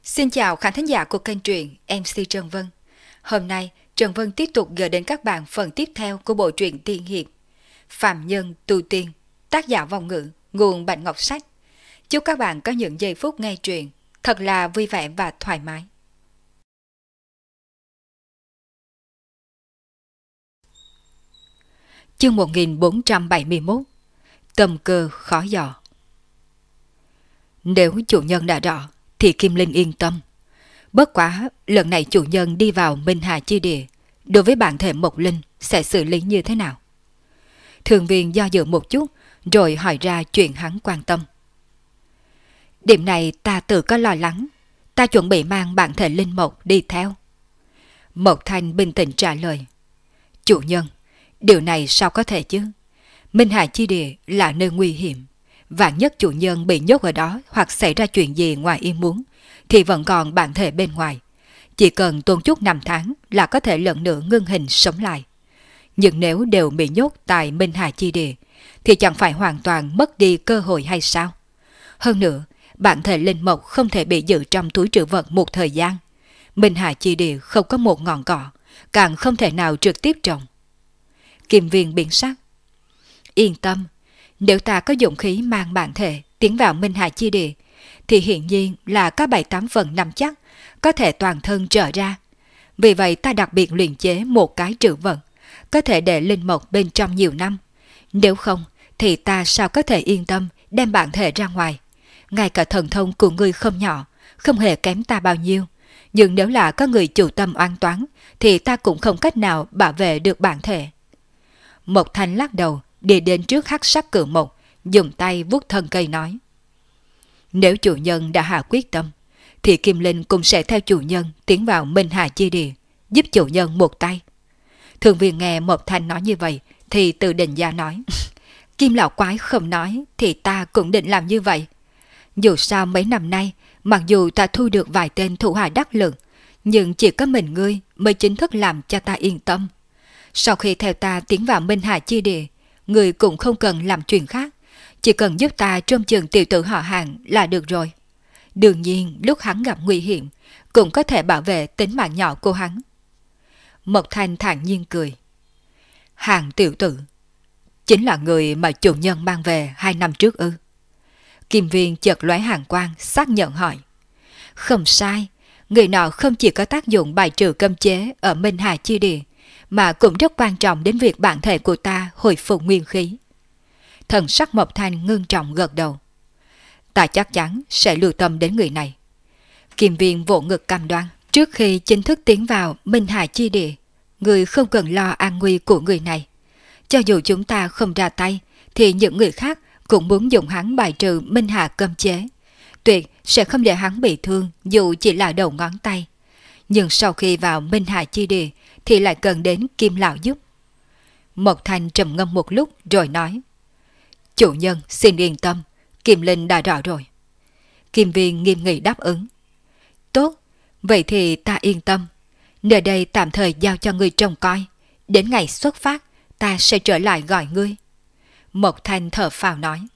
Xin chào khán thính giả của kênh truyện MC Trần Vân. Hôm nay, Trần Vân tiếp tục gửi đến các bạn phần tiếp theo của bộ truyện tiên hiệp Phạm Nhân Tu Tiên, tác giả Vong Ngữ, nguồn Bạch Ngọc Sách. Chúc các bạn có những giây phút nghe truyện thật là vui vẻ và thoải mái. Chương 1471. Tâm cơ khó dò. Nếu chủ nhân đã rõ thì Kim Linh yên tâm. Bất quá lần này chủ nhân đi vào Minh Hà chi địa, đối với bản thể Mộc Linh sẽ xử lý như thế nào? Thường viên do dự một chút rồi hỏi ra chuyện hắn quan tâm. Điểm này ta tự có lo lắng, ta chuẩn bị mang bản thể Linh Mộc đi theo. Mộc Thanh bình tĩnh trả lời. Chủ nhân, điều này sao có thể chứ? Minh Hà chi địa là nơi nguy hiểm, vạn nhất chủ nhân bị nhốt ở đó hoặc xảy ra chuyện gì ngoài ý muốn thì vẫn còn bản thể bên ngoài. Chỉ cần tốn chút 5 tháng là có thể lần nữa ngưng hình sống lại. Nhưng nếu đều bị nhốt tại Minh Hà chi địa thì chẳng phải hoàn toàn mất đi cơ hội hay sao? Hơn nữa, bản thể Linh Mộc không thể bị giữ trong túi trữ vật một thời gian. Minh Hà chi địa không có một ngọn cỏ, càng không thể nào trực tiếp trồng. Kim Viên biến sắc. Yên tâm, nếu ta có dũng khí mang bản thể tiến vào Minh Hà chi địa thì hiển nhiên là có 7-8 phần nắm chắc có thể toàn thân trở ra. Vì vậy ta đặc biệt luyện chế một cái trữ vật, có thể để Linh Mộc bên trong nhiều năm. Nếu không thì ta sao có thể yên tâm đem bản thể ra ngoài. Ngay cả thần thông của ngươi không nhỏ, không hề kém ta bao nhiêu. Nhưng nếu là có người chủ tâm oan toán thì ta cũng không cách nào bảo vệ được bản thể. Mộc Thanh lắc đầu, đi đến trước hắc sắc cự mộc, dùng tay vuốt thân cây nói. Nếu chủ nhân đã hạ quyết tâm, thì Kim Linh cũng sẽ theo chủ nhân tiến vào Minh Hà chi địa, giúp chủ nhân một tay. Thường viên nghe Mộc Thanh nói như vậy, thì tự định ra nói. Kim lão quái không nói, thì ta cũng định làm như vậy. Dù sao mấy năm nay, mặc dù ta thu được vài tên thủ hạ đắc lực, nhưng chỉ có mình ngươi mới chính thức làm cho ta yên tâm. Sau khi theo ta tiến vào Minh Hà chi địa, ngươi cũng không cần làm chuyện khác, chỉ cần giúp ta trông chừng tiểu tử họ Hàng là được rồi. Đương nhiên lúc hắn gặp nguy hiểm cũng có thể bảo vệ tính mạng nhỏ của hắn. Mộc Thanh thản nhiên cười. Hàng tiểu tử chính là người mà chủ nhân mang về 2 năm trước ư? Kim Viên chợt lóe hàn quang xác nhận hỏi. Không sai, người nọ không chỉ có tác dụng bài trừ cấm chế ở Minh Hà chi địa, mà cũng rất quan trọng đến việc bản thể của ta hồi phục nguyên khí. Thần sắc Mộc Thanh ngưng trọng gật đầu. Ta chắc chắn sẽ lưu tâm đến người này. Kim Viên vỗ ngực cam đoan. Trước khi chính thức tiến vào Minh Hà chi địa, người không cần lo an nguy của người này. Cho dù chúng ta không ra tay, thì những người khác cũng muốn dùng hắn bài trừ Minh Hà cấm chế. Tuyệt sẽ không để hắn bị thương dù chỉ là đầu ngón tay. Nhưng sau khi vào Minh Hà chi địa thì lại cần đến Kim lão giúp. Mộc Thanh trầm ngâm một lúc rồi nói. Chủ nhân xin yên tâm, Kim Linh đã rõ rồi. Kim Viên nghiêm nghị đáp ứng. Tốt, vậy thì ta yên tâm. Nơi đây tạm thời giao cho ngươi trông coi. Đến ngày xuất phát, ta sẽ trở lại gọi ngươi. Mộc Thanh thở phào nói.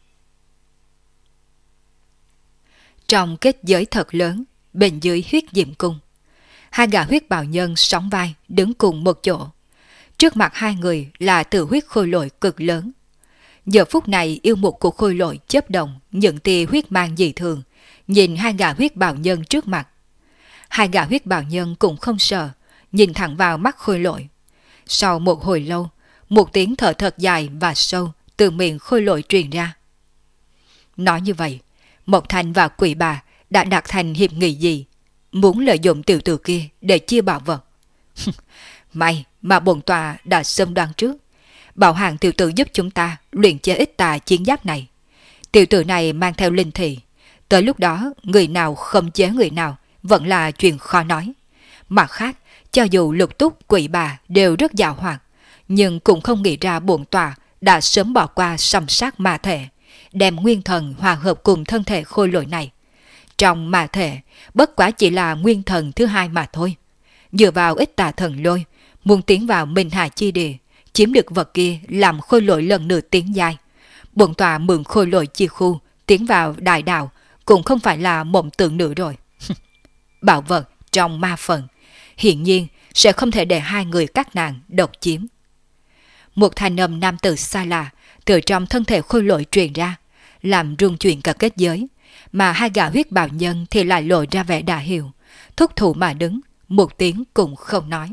Trong kết giới thật lớn, bên dưới huyết diệm cung, 2 gã huyết bào nhân sóng vai đứng cùng một chỗ. Trước mặt 2 người là tử huyết khôi lỗi cực lớn. Giờ phút này yêu mục của khôi lỗi chớp động những tia huyết mang dị thường, nhìn 2 gã huyết bào nhân trước mặt. 2 gã huyết bào nhân cũng không sợ, nhìn thẳng vào mắt khôi lỗi. Sau một hồi lâu, một tiếng thở thật dài và sâu từ miệng khôi lỗi truyền ra. Nói như vậy, Mộc Thanh và Quỷ Bà đã đạt thành hiệp nghị gì? Muốn lợi dụng tiểu tử kia để chia bảo vật. May mà bổn tòa đã sớm đoán trước. Bảo Hàng tiểu tử giúp chúng ta luyện chế ít tà chiến giáp này. Tiểu tử này mang theo linh thị. Tới lúc đó người nào không chế người nào vẫn là chuyện khó nói. Mặt khác, cho dù Lục Túc Quỷ Bà đều rất giàu hoạt, nhưng cũng không nghĩ ra bổn tòa đã sớm bỏ qua sầm sát ma thể, đem nguyên thần hòa hợp cùng thân thể khôi lỗi này. Trong ma thể, bất quá chỉ là nguyên thần thứ 2 mà thôi. Dựa vào ít tà thần lôi, muốn tiến vào Minh Hà chi địa, chiếm được vật kia làm khôi lỗi lần nữa tiến dài. Bổn tòa mượn khôi lỗi chi khu tiến vào đại đạo cũng không phải là mộng tưởng nữa rồi. bảo vật trong ma phần, hiển nhiên sẽ không thể để hai người các nàng độc chiếm. Một thanh âm nam tử xa lạ từ trong thân thể khôi lỗi truyền ra, làm rung chuyển cả kết giới, mà hai gã huyết bào nhân thì lại lộ ra vẻ đà hiểu, thúc thủ mà đứng, một tiếng cũng không nói.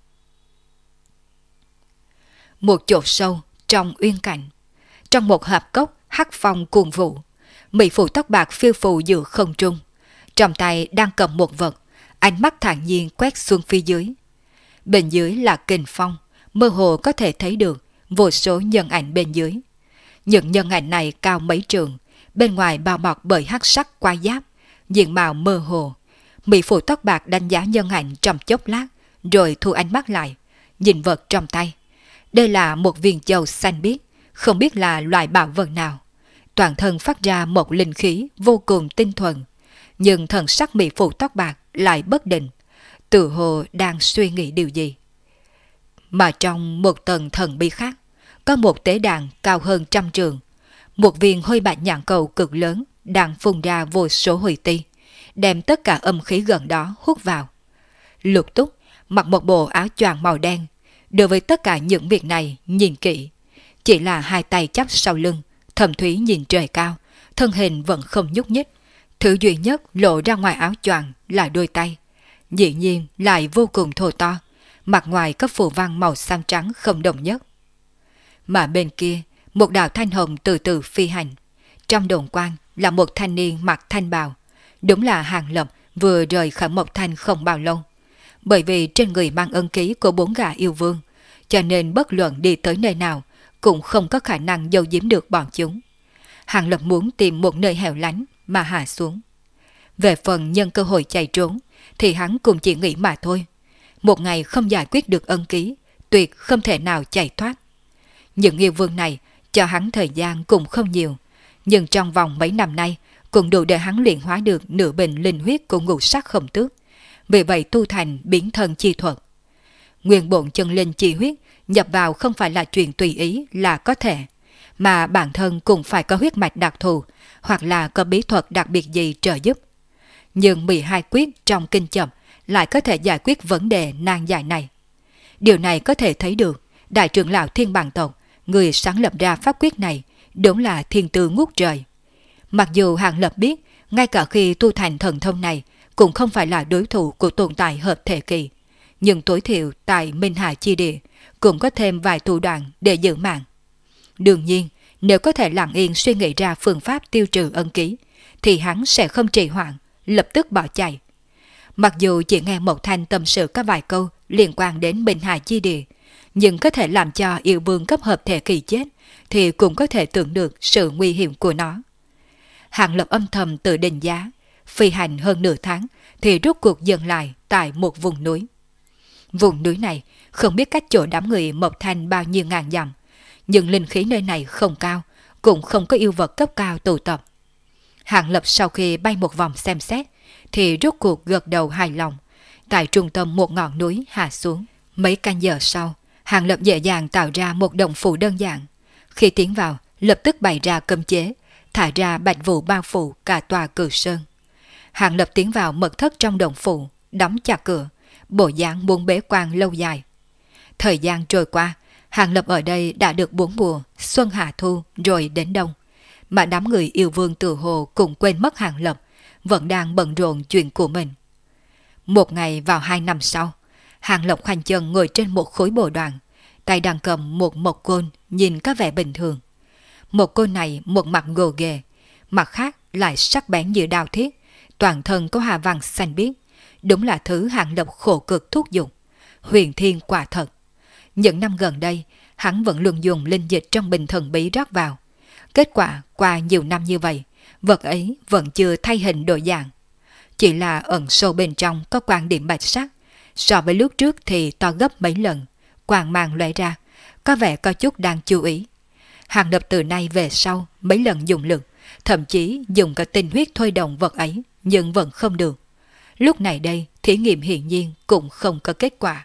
Một chỗ sâu trong uyên cảnh, trong một hạp cốc hắc phong cuồng vũ, mỹ phụ tóc bạc phiêu phù giữa không trung, trong tay đang cầm một vật, ánh mắt thản nhiên quét xuống phía dưới. Bên dưới là kình phong, mơ hồ có thể thấy được vô số nhân ảnh bên dưới. Những nhân ảnh này cao mấy trường, bên ngoài bao bọc bởi hắc sắc quai giáp, diện mạo mơ hồ. Mỹ phụ tóc bạc đánh giá nhân ảnh trong chốc lát, rồi thu ánh mắt lại, nhìn vật trong tay. Đây là một viên châu xanh biếc, không biết là loại bảo vật nào. Toàn thân phát ra một linh khí vô cùng tinh thuần, nhưng thần sắc mỹ phụ tóc bạc lại bất định, tự hồ đang suy nghĩ điều gì. Mà trong một tầng thần bí khác, có một tế đàn cao hơn 100 trượng, một viên hôi bạch nhãn cầu cực lớn đang phun ra vô số hủy ti, đem tất cả âm khí gần đó hút vào. Lục Túc mặc một bộ áo choàng màu đen, đối với tất cả những việc này nhìn kỹ, chỉ là hai tay chắp sau lưng, thầm thúy nhìn trời cao, thân hình vẫn không nhúc nhích. Thứ duy nhất lộ ra ngoài áo choàng là đôi tay, dĩ nhiên lại vô cùng thô to, mặt ngoài có phù văn màu xám trắng không đồng nhất. Mà bên kia, một đạo thanh hồng từ từ phi hành. Trong đồn quang là một thanh niên mặc thanh bào, đúng là Hàng Lập vừa rời khỏi Mộc Thanh không bao lâu. Bởi vì trên người mang ân ký của 4 gã yêu vương, cho nên bất luận đi tới nơi nào cũng không có khả năng giấu giếm được bọn chúng. Hàng Lập muốn tìm một nơi hẻo lánh mà hạ xuống. Về phần nhân cơ hội chạy trốn thì hắn cũng chỉ nghĩ mà thôi. Một ngày không giải quyết được ân ký, tuyệt không thể nào chạy thoát. Những yêu vương này cho hắn thời gian cũng không nhiều, nhưng trong vòng mấy năm nay cũng đủ để hắn luyện hóa được nửa bình linh huyết của ngũ sắc không tước. Vì vậy tu thành biến thân chi thuật. Nguyên bổn chân linh chi huyết nhập vào không phải là chuyện tùy ý là có thể, mà bản thân cũng phải có huyết mạch đặc thù hoặc là có bí thuật đặc biệt gì trợ giúp. Nhưng 12 quyết trong kinh chậm lại có thể giải quyết vấn đề nan giải này. Điều này có thể thấy được đại trưởng lão Thiên Bằng tộc, người sáng lập ra pháp quyết này, đúng là thiên tư ngút trời. Mặc dù Hàng Lập biết, ngay cả khi tu thành thần thông này cũng không phải là đối thủ của tồn tại hợp thể kỳ, nhưng tối thiểu tại Minh Hà chi địa cũng có thêm vài thủ đoạn để giữ mạng. Đương nhiên, nếu có thể lặng yên suy nghĩ ra phương pháp tiêu trừ ân ký, thì hắn sẽ không trì hoãn, lập tức bỏ chạy. Mặc dù chỉ nghe Mộc Thanh tâm sự có vài câu liên quan đến Minh Hà chi địa, nhưng có thể làm cho yêu vương cấp hợp thể kỳ chết, thì cũng có thể tưởng được sự nguy hiểm của nó. Hàng Lập âm thầm tự định giá, phi hành hơn nửa tháng thì rốt cuộc dừng lại tại một vùng núi. Vùng núi này không biết cách chỗ đám người Mộc Thanh bao nhiêu ngàn dặm, nhưng linh khí nơi này không cao, cũng không có yêu vật cấp cao tụ tập. Hàng Lập sau khi bay một vòng xem xét thì rốt cuộc gật đầu hài lòng, tại trung tâm một ngọn núi hạ xuống. Mấy canh giờ sau, Hàng Lập dễ dàng tạo ra một động phủ đơn giản. Khi tiến vào, lập tức bày ra cấm chế, thả ra bạch vụ bao phủ cả tòa Cử Sơn. Hàng Lập tiến vào mật thất trong động phủ, đóng chặt cửa, bộ dáng muốn bế quan lâu dài. Thời gian trôi qua, Hàng Lập ở đây đã được 4 mùa, xuân hạ thu rồi đến đông. Mà đám người yêu vương tự hồ cũng quên mất Hàng Lập, vẫn đang bận rộn chuyện của mình. Một ngày vào 2 năm sau, Hàng Lập khoanh chân ngồi trên một khối bồ đoàn, tay đang cầm một mộc côn nhìn có vẻ bình thường. Mộc côn này một mặt gồ ghề, mặt khác lại sắc bén như đao thiết, toàn thân có hà văn xanh biếc, đúng là thứ Hàng Lập khổ cực thúc giục, huyền thiên quả thật. Những năm gần đây, hắn vẫn luôn dùng linh dịch trong bình thần bí rót vào. Kết quả qua nhiều năm như vậy, vật ấy vẫn chưa thay hình đổi dạng. Chỉ là ẩn sâu bên trong có quang điểm bạch sắc, so với lúc trước thì to gấp mấy lần, quang mang lóe ra, có vẻ có chút đang chú ý. Hàng Lập từ nay về sau mấy lần dùng lực, thậm chí dùng cả tinh huyết thôi động vật ấy, nhưng vẫn không được. Lúc này đây, thí nghiệm hiển nhiên cũng không có kết quả.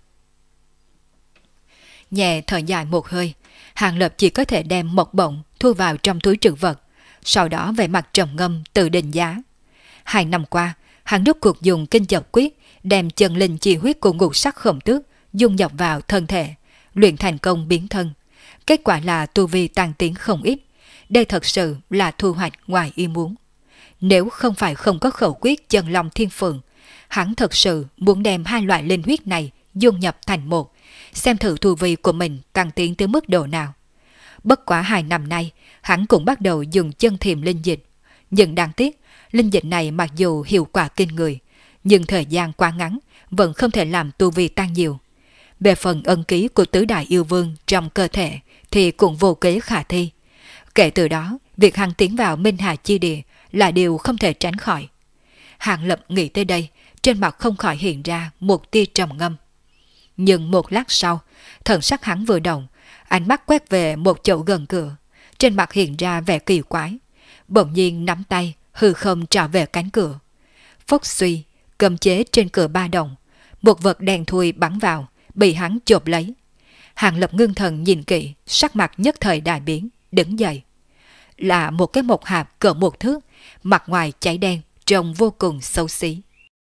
Nhẹ thở dài một hơi, Hàng Lập chỉ có thể đem mộc bổng thu vào trong túi trữ vật, sau đó về mặt trầm ngâm tự định giá. 2 năm qua, Hắn rút cuộc dùng kinh chập quyết đem chân linh chi huyết của ngũ sắc khổng tước dung nhập vào thân thể, luyện thành công biến thân. Kết quả là tu vi tăng tiến không ít. Đây thật sự là thu hoạch ngoài ý muốn. Nếu không phải không có khẩu quyết chân long thiên phượng, hắn thật sự muốn đem hai loại linh huyết này dung nhập thành một, xem thử tu vi của mình tăng tiến tới mức độ nào. Bất quá 2 năm nay, hắn cũng bắt đầu dùng chân thiềm linh dịch. Nhưng đáng tiếc, linh dịch này mặc dù hiệu quả kinh người, nhưng thời gian quá ngắn, vẫn không thể làm tu vi tăng nhiều. Về phần ân ký của tứ đại yêu vương trong cơ thể thì cũng vô kế khả thi. Kể từ đó, việc hắn tiến vào Minh Hà Chi Địa là điều không thể tránh khỏi. Hàng Lập nghĩ tới đây, trên mặt không khỏi hiện ra một tia trầm ngâm. Nhưng một lát sau, thần sắc hắn vừa động, ánh mắt quét về một chỗ gần cửa, trên mặt hiện ra vẻ kỳ quái. Bỗng nhiên nắm tay, hư không trào về cánh cửa. Phốc suy, cấm chế trên cửa ba động, một vật đen thui bắn vào, bị hắn chộp lấy. Hàng Lập ngưng thần nhìn kỹ, sắc mặt nhất thời đại biến, đứng dậy. Là một cái mộc hạp cỡ 1 thước, mặt ngoài cháy đen, trông vô cùng xấu xí.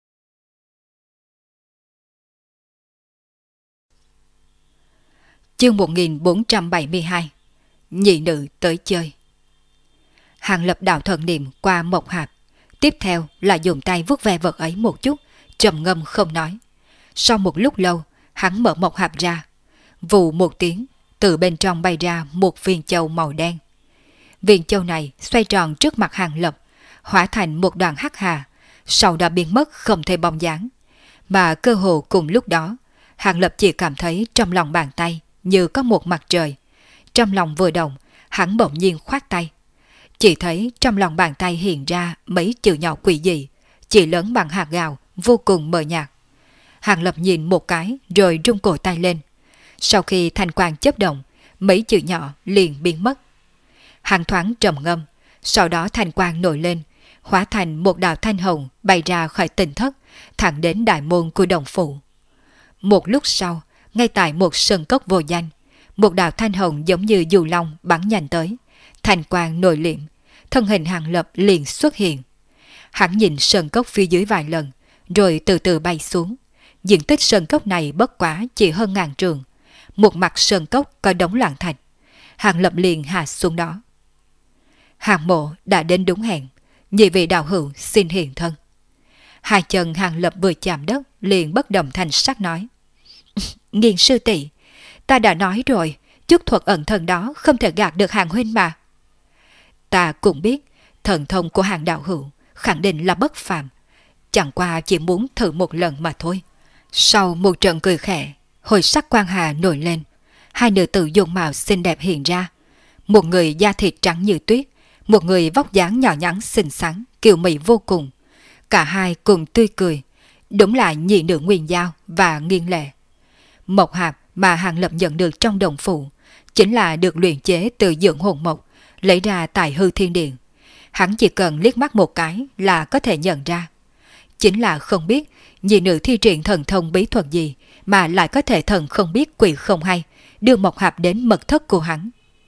Chương 1472. Nhị nữ tới chơi. Hàng Lập đạo thần niệm qua mộc hạp, tiếp theo là dùng tay vuốt ve vật ấy một chút, trầm ngâm không nói. Sau một lúc lâu, hắn mở mộc hạp ra, vù một tiếng, từ bên trong bay ra một viên châu màu đen. Viên châu này xoay tròn trước mặt Hàng Lập, hóa thành một đoàn hắc hà, sau đó biến mất không thấy bóng dáng. Mà cơ hồ cùng lúc đó, Hàng Lập chỉ cảm thấy trong lòng bàn tay như có một mặt trời. Trong lòng vừa động, hắn bỗng nhiên khoát tay. Chỉ thấy trong lòng bàn tay hiện ra mấy chữ nhỏ quỷ dị, chỉ lớn bằng hạt gạo, vô cùng mờ nhạt. Hàng Lập nhìn một cái rồi rung cổ tay lên. Sau khi thanh quang chớp động, mấy chữ nhỏ liền biến mất. Hắn thoáng trầm ngâm, sau đó thanh quang nổi lên, hóa thành một đạo thanh hồng bay ra khỏi tỉnh thất, thẳng đến đại môn của đồng phủ. Một lúc sau, ngay tại một sân cốc vô danh, một đạo thanh hồng giống như dù long bắn nhanh tới, thanh quang nổi liệm, thân hình Hàng Lập liền xuất hiện. Hắn nhìn sân cốc phía dưới vài lần, rồi từ từ bay xuống. Diện tích sân cốc này bất quá chỉ hơn 1000 trượng. Một mặt sân cốc có đống loạn thạch. Hàng Lập liền hạ xuống đó. Hàng Mộ đã đến đúng hẹn, nhị vị đạo hữu xin hiện thân. Hai chân Hàng Lập vừa chạm đất liền bất động thành sắc nói: Nghiên sư tỷ, ta đã nói rồi, chút thuật ẩn thần đó không thể gạt được Hàng huynh mà. Ta cũng biết thần thông của Hàng đạo hữu khẳng định là bất phàm, chẳng qua chỉ muốn thử một lần mà thôi. Sau một trận cười khẽ, hồi sắc quang hà nổi lên, hai nữ tử dung mạo xinh đẹp hiện ra. Một người da thịt trắng như tuyết, một người vóc dáng nhỏ nhắn xinh xắn, kiều mị vô cùng. Cả hai cùng tươi cười, đúng là nhị nữ Nguyên Giao và Nghiên Lệ. Mộc hạp mà Hàng Lập nhận được trong đồng phủ chính là được luyện chế từ dưỡng hồn mộc, lấy ra tại Hư Thiên Điện. Hắn chỉ cần liếc mắt một cái là có thể nhận ra. Chính là không biết nhị nữ thi triển thần thông bí thuật gì mà lại có thể thần không biết quỷ không hay đưa mộc hạp đến mật thất của hắn.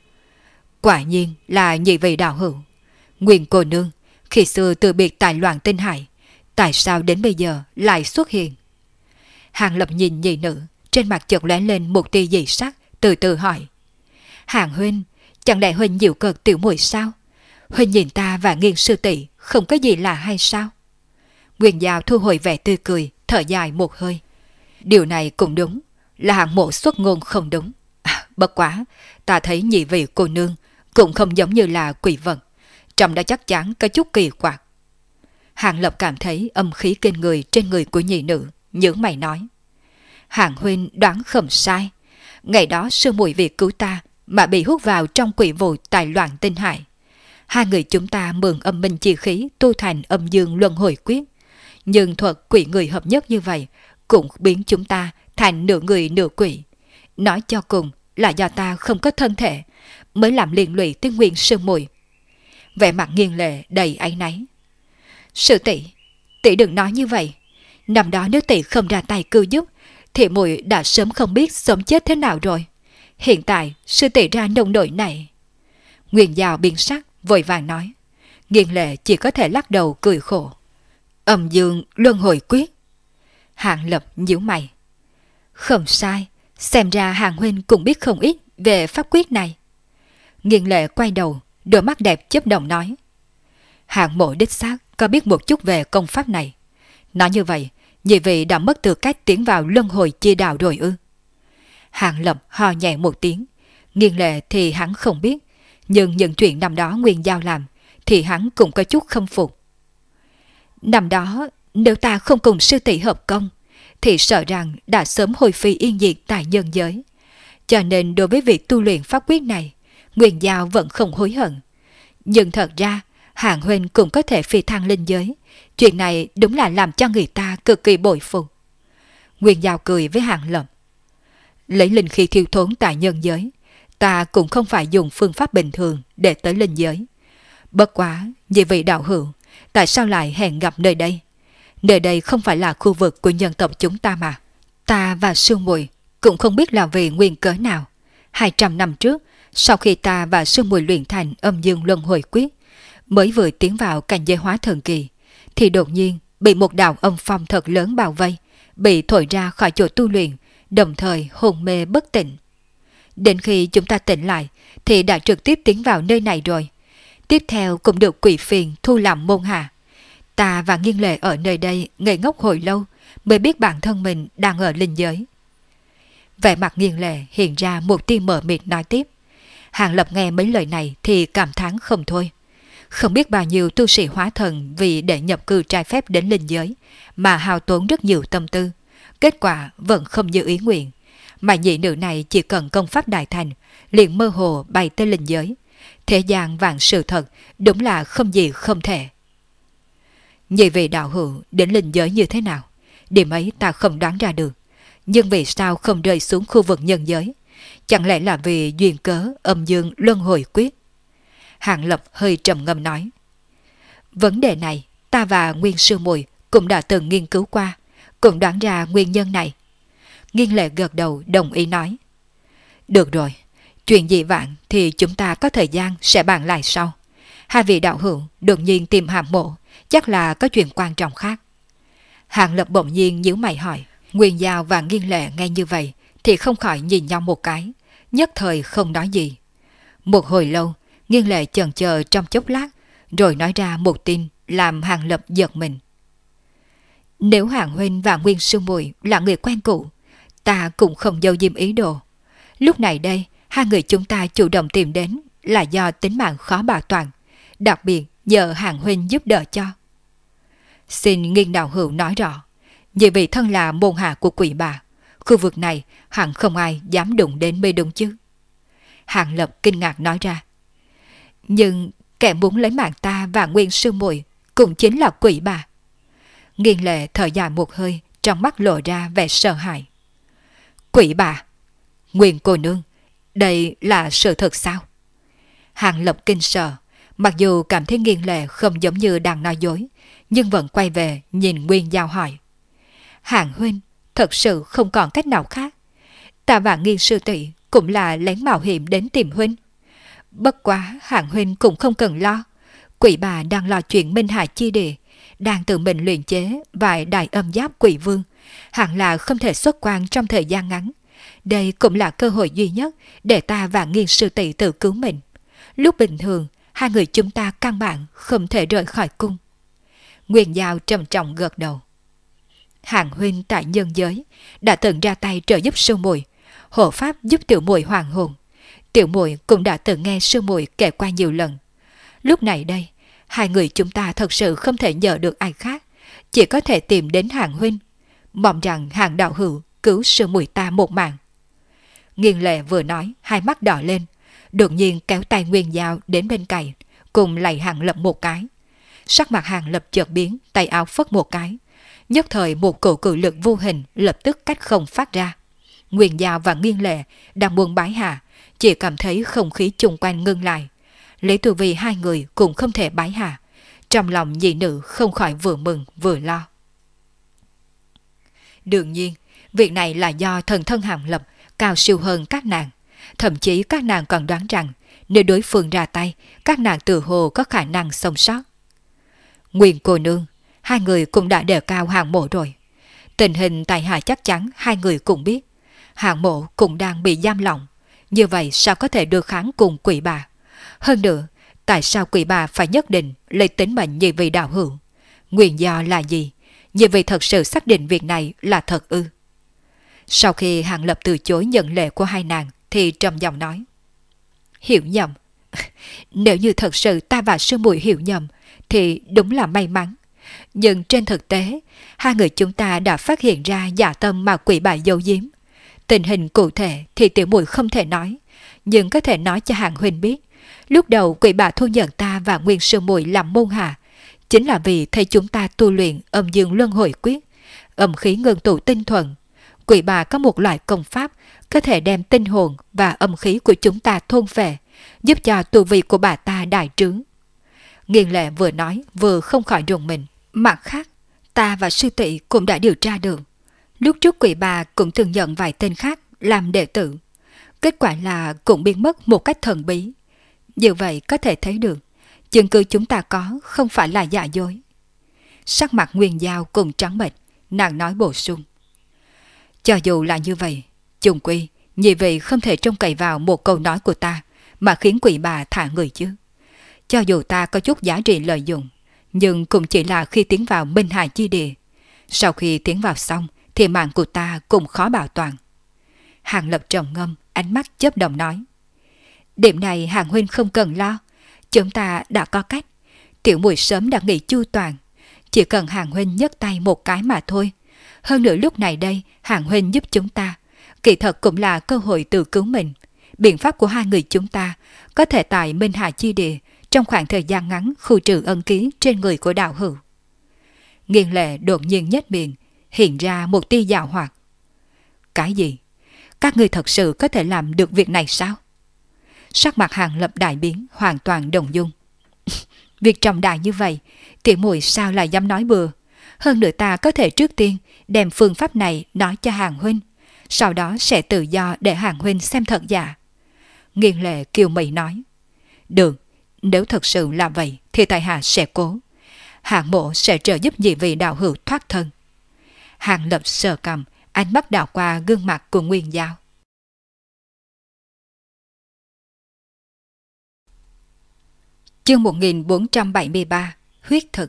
Quả nhiên là nhị vị đạo hữu. Nguyên cô nương khi xưa từ biệt tại Loạn Tinh Hải, tại sao đến bây giờ lại xuất hiện? Hàng Lập nhìn nhị nữ, trên mặt chợt lóe lên một tia dị sắc, từ từ hỏi: Hàng huynh, chẳng lẽ huynh giễu cợt tiểu muội sao? Huynh nhìn ta và Nghiên sư tỷ không có gì lạ hay sao? Nguyên Giao thu hồi vẻ tươi cười, thở dài một hơi. Điều này cũng đúng, là Hàng Mộ xuất ngôn không đúng. Bất quá, ta thấy nhị vị cô nương cũng không giống như là quỷ vật, trong đó chắc chắn có chút kỳ quặc. Hàng Lập cảm thấy âm khí kinh người trên người của nhị nữ, nhướng mày nói: Hàng huynh đoán không sai, ngày đó sư muội vì cứu ta mà bị hút vào trong quỷ vụ tại Loạn Tinh Hải. Hai người chúng ta mượn âm minh chi khí tu thành âm dương luân hồi quyết, nhưng thuật quỷ người hợp nhất như vậy cũng biến chúng ta thành nửa người nửa quỷ. Nói cho cùng là do ta không có thân thể mới làm liên lụy tới Nguyên sư muội. Vẻ mặt Nghiên Lệ đầy áy náy: Sư tỷ, tỷ đừng nói như vậy. Năm đó nếu tỷ không ra tay cứu giúp thì muội đã sớm không biết sống chết thế nào rồi. Hiện tại sư tỷ ra nông nổi này. Nguyên Giao biến sắc vội vàng nói. Nghiên Lệ chỉ có thể lắc đầu cười khổ: Âm dương luân hồi quyết. Hạng Lập nhíu mày. Không sai, xem ra Hạng huynh cũng biết không ít về pháp quyết này. Nghiên Lệ quay đầu, đôi mắt đẹp chớp động nói. Hạng mộ đích xác có biết một chút về công pháp này. Nói như vậy, nhị vị đã mất tư cách tiến vào luân hồi chia đạo rồi ư? Hạng Lập ho nhẹ một tiếng. Nghiên Lệ thì hắn không biết, nhưng những chuyện năm đó Nguyên Giao làm thì hắn cũng có chút khâm phục. Năm đó, nếu ta không cùng sư tỷ hợp công, thì sợ rằng đã sớm hồi phi yên diệt tại nhân giới. Cho nên đối với việc tu luyện pháp quyết này, Nguyên Giao vẫn không hối hận. Nhưng thật ra, Hạng huynh cũng có thể phi thăng linh giới. Chuyện này đúng là làm cho người ta cực kỳ bội phục. Nguyên Giao cười với Hạng Lập. Lấy linh khí thiêu thốn tại nhân giới, ta cũng không phải dùng phương pháp bình thường để tới linh giới. Bất quá, nhị vị đạo hữu, tại sao lại hẹn gặp nơi đây? Nơi đây không phải là khu vực của nhân tộc chúng ta mà. Ta và Sương Mùi cũng không biết là vì nguyên cớ nào. 200 năm trước, sau khi ta và Sương Mùi luyện thành âm dương luân hồi quyết, mới vừa tiến vào cảnh giới hóa thần kỳ, thì đột nhiên bị một đạo âm phong thật lớn bao vây, bị thổi ra khỏi chỗ tu luyện, đồng thời hôn mê bất tỉnh. Đến khi chúng ta tỉnh lại thì đã trực tiếp tiến vào nơi này rồi. Tiếp theo cũng được quỷ phiền thu làm môn hạ. Ta và Nghiên Lệ ở nơi đây ngây ngốc hồi lâu mới biết bản thân mình đang ở linh giới. Vẻ mặt Nghiên Lệ hiện ra một tia mờ mịt nói tiếp. Hạng Lập nghe mấy lời này thì cảm thán không thôi. Không biết bao nhiêu tu sĩ hóa thần vì để nhập cư trái phép đến linh giới mà hao tốn rất nhiều tâm tư. Kết quả vẫn không như ý nguyện. Mà nhị nữ này chỉ cần công pháp đại thành, liền mơ hồ bay tới linh giới. Thế gian vạn sự thật, đúng là không gì không thể. Nhị vị đạo hữu đến linh giới như thế nào? Điểm ấy ta không đoán ra được. Nhưng vì sao không rơi xuống khu vực nhân giới? Chẳng lẽ là vì duyên cớ âm dương luân hồi quyết? Hạng Lập hơi trầm ngâm nói. Vấn đề này, ta và Nguyên Sư Mùi cũng đã từng nghiên cứu qua, cũng đoán ra nguyên nhân này. Nghiên Lệ gật đầu đồng ý nói. Được rồi, chuyện dị vãng thì chúng ta có thời gian sẽ bàn lại sau. Hai vị đạo hữu đột nhiên tìm Hạng mộ, chắc là có chuyện quan trọng khác. Hạng Lập bỗng nhiên nhíu mày hỏi. Nguyên Giao và Nghiên Lệ nghe như vậy thì không khỏi nhìn nhau một cái, nhất thời không nói gì. Một hồi lâu, Nghiên Lệ chần chờ trong chốc lát, rồi nói ra một tin làm Hạng Lập giật mình. Nếu Hạng huynh và Nguyên Sư Mùi là người quen cũ, ta cũng không giấu diếm ý đồ. Lúc này đây, hai người chúng ta chủ động tìm đến là do tính mạng khó bảo toàn, đặc biệt nhờ Hạng huynh giúp đỡ cho. Xin Nghiên đạo hữu nói rõ, vì vị thân là môn hạ của quỷ bà, khu vực này hẳn không ai dám đụng đến mới đúng chứ. Hạng Lập kinh ngạc nói ra. Nhưng kẻ muốn lấy mạng ta và Nguyên Sư Mùi cũng chính là quỷ bà. Nghiên Lệ thở dài một hơi, trong mắt lộ ra vẻ sợ hãi. Quỷ bà? Nguyên cô nương, đây là sự thật sao? Hạng Lập kinh sợ, mặc dù cảm thấy Nghiên Lệ không giống như đang nói dối, nhưng vẫn quay về nhìn Nguyên Giao hỏi. Hạng huynh, thật sự không còn cách nào khác. Ta và Nghiên sư tỷ cũng là lén mạo hiểm đến tìm huynh. Bất quá Hạng huynh cũng không cần lo. Quỷ bà đang lo chuyện Minh Hà Chi Địa, đang tự mình luyện chế vài đại âm giáp quỷ vương, hẳn là không thể xuất quan trong thời gian ngắn. Đây cũng là cơ hội duy nhất để ta và Nghiên sư tỷ tự cứu mình. Lúc bình thường, hai người chúng ta căn bản không thể rời khỏi cung. Nguyên Giao trầm trọng gật đầu. Hạng huynh tại nhân giới đã từng ra tay trợ giúp Sư Mùi, hộ pháp giúp tiểu muội hoàn hồn. Tiểu muội cũng đã từng nghe Sư Mùi kể qua nhiều lần. Lúc này đây, hai người chúng ta thật sự không thể nhờ được ai khác, chỉ có thể tìm đến Hạng huynh, mong rằng Hạng đạo hữu cứu Sư Mùi ta một mạng. Nghiên Lệ vừa nói, hai mắt đỏ lên, đột nhiên kéo tay Nguyên Giao đến bên cạnh, cùng lạy Hạng Lập một cái. Sắc mặt Hạng Lập chợt biến, tay áo phất một cái. Nhất thời một cổ cự lực vô hình lập tức cách không phát ra. Nguyên Giao và Nghiên Lệ đang buông bái hạ, chỉ cảm thấy không khí chung quanh ngưng lại. Lấy từ vì hai người cũng không thể bái hạ, trong lòng nhị nữ không khỏi vừa mừng vừa lo. Đương nhiên, việc này là do thần thân Hạng Lập cao siêu hơn các nàng. Thậm chí các nàng còn đoán rằng nếu đối phương ra tay, các nàng tự hồ có khả năng sống sót. Nguyên cô nương, hai người cũng đã đề cao Hàng Mộ rồi. Tình hình tại hạ chắc chắn hai người cũng biết. Hàng Mộ cũng đang bị giam lỏng. Như vậy sao có thể đối kháng cùng quỷ bà? Hơn nữa, tại sao quỷ bà phải nhất định lấy tính mệnh nhị vị đạo hữu? Nguyên do là gì? Nhị vị thật sự xác định việc này là thật ư? Sau khi Hàng Lập từ chối nhận lệ của hai nàng thì trầm giọng nói: Hiểu nhầm. Nếu như thật sự ta và sư muội hiểu nhầm thì đúng là may mắn. Nhưng trên thực tế, hai người chúng ta đã phát hiện ra dạ tâm mà quỷ bà giấu giếm. Tình hình cụ thể thì tiểu muội không thể nói, nhưng có thể nói cho Hàng huynh biết. Lúc đầu quỷ bà thu nhận ta và Nguyên sư muội làm môn hạ, chính là vì thấy chúng ta tu luyện âm dương luân hồi quyết, âm khí ngưng tụ tinh thuần. Quỷ bà có một loại công pháp có thể đem tinh hồn và âm khí của chúng ta thôn phệ, giúp cho tu vi của bà ta đại trướng. Nghiên Lệ vừa nói vừa không khỏi rùng mình. Mặt khác, ta và sư tỷ cũng đã điều tra được. Lúc trước quỷ bà cũng từng nhận vài tên khác làm đệ tử. Kết quả là cũng biến mất một cách thần bí. Như vậy có thể thấy được, chứng cứ chúng ta có không phải là giả dối. Sắc mặt Nguyên Giao cùng trắng bệch, nàng nói bổ sung: Cho dù là như vậy, chung quy, nhị vị không thể trông cậy vào một câu nói của ta mà khiến quỷ bà thả người chứ. Cho dù ta có chút giá trị lợi dụng, nhưng cũng chỉ là khi tiến vào Minh Hà chi địa. Sau khi tiến vào xong thì mạng của ta cũng khó bảo toàn. Hàng Lập trầm ngâm, ánh mắt chớp động nói: Điểm này Hàng huynh không cần lo, chúng ta đã có cách. Tiểu muội sớm đã nghĩ chu toàn, chỉ cần Hàng huynh nhấc tay một cái mà thôi. Hơn nữa lúc này đây Hàng huynh giúp chúng ta, kỳ thật cũng là cơ hội tự cứu mình. Biện pháp của hai người chúng ta có thể tại Minh Hà chi địa trong khoảng thời gian ngắn khu trừ ân ký trên người của đạo hữu. Nghiên Lệ đột nhiên nhếch miệng, hiện ra một tia giảo hoạt. Cái gì? Các ngươi thật sự có thể làm được việc này sao? Sắc mặt Hàng Lập đại biến, hoàn toàn động dung. Việc trọng đại như vậy, tiểu muội sao lại dám nói bừa? Hơn nữa ta có thể trước tiên đem phương pháp này nói cho Hàng huynh, sau đó sẽ tự do để Hàng huynh xem thật giả. Nghiên Lệ kiều mị nói: Được, nếu thật sự là vậy thì tại hạ sẽ cố. Hàng Mộ sẽ trợ giúp nhị vị đạo hữu thoát thân. Hàng Lập sờ cằm, ánh mắt đảo qua gương mặt của Nguyên Giao. Chương 1473: Huyết thực.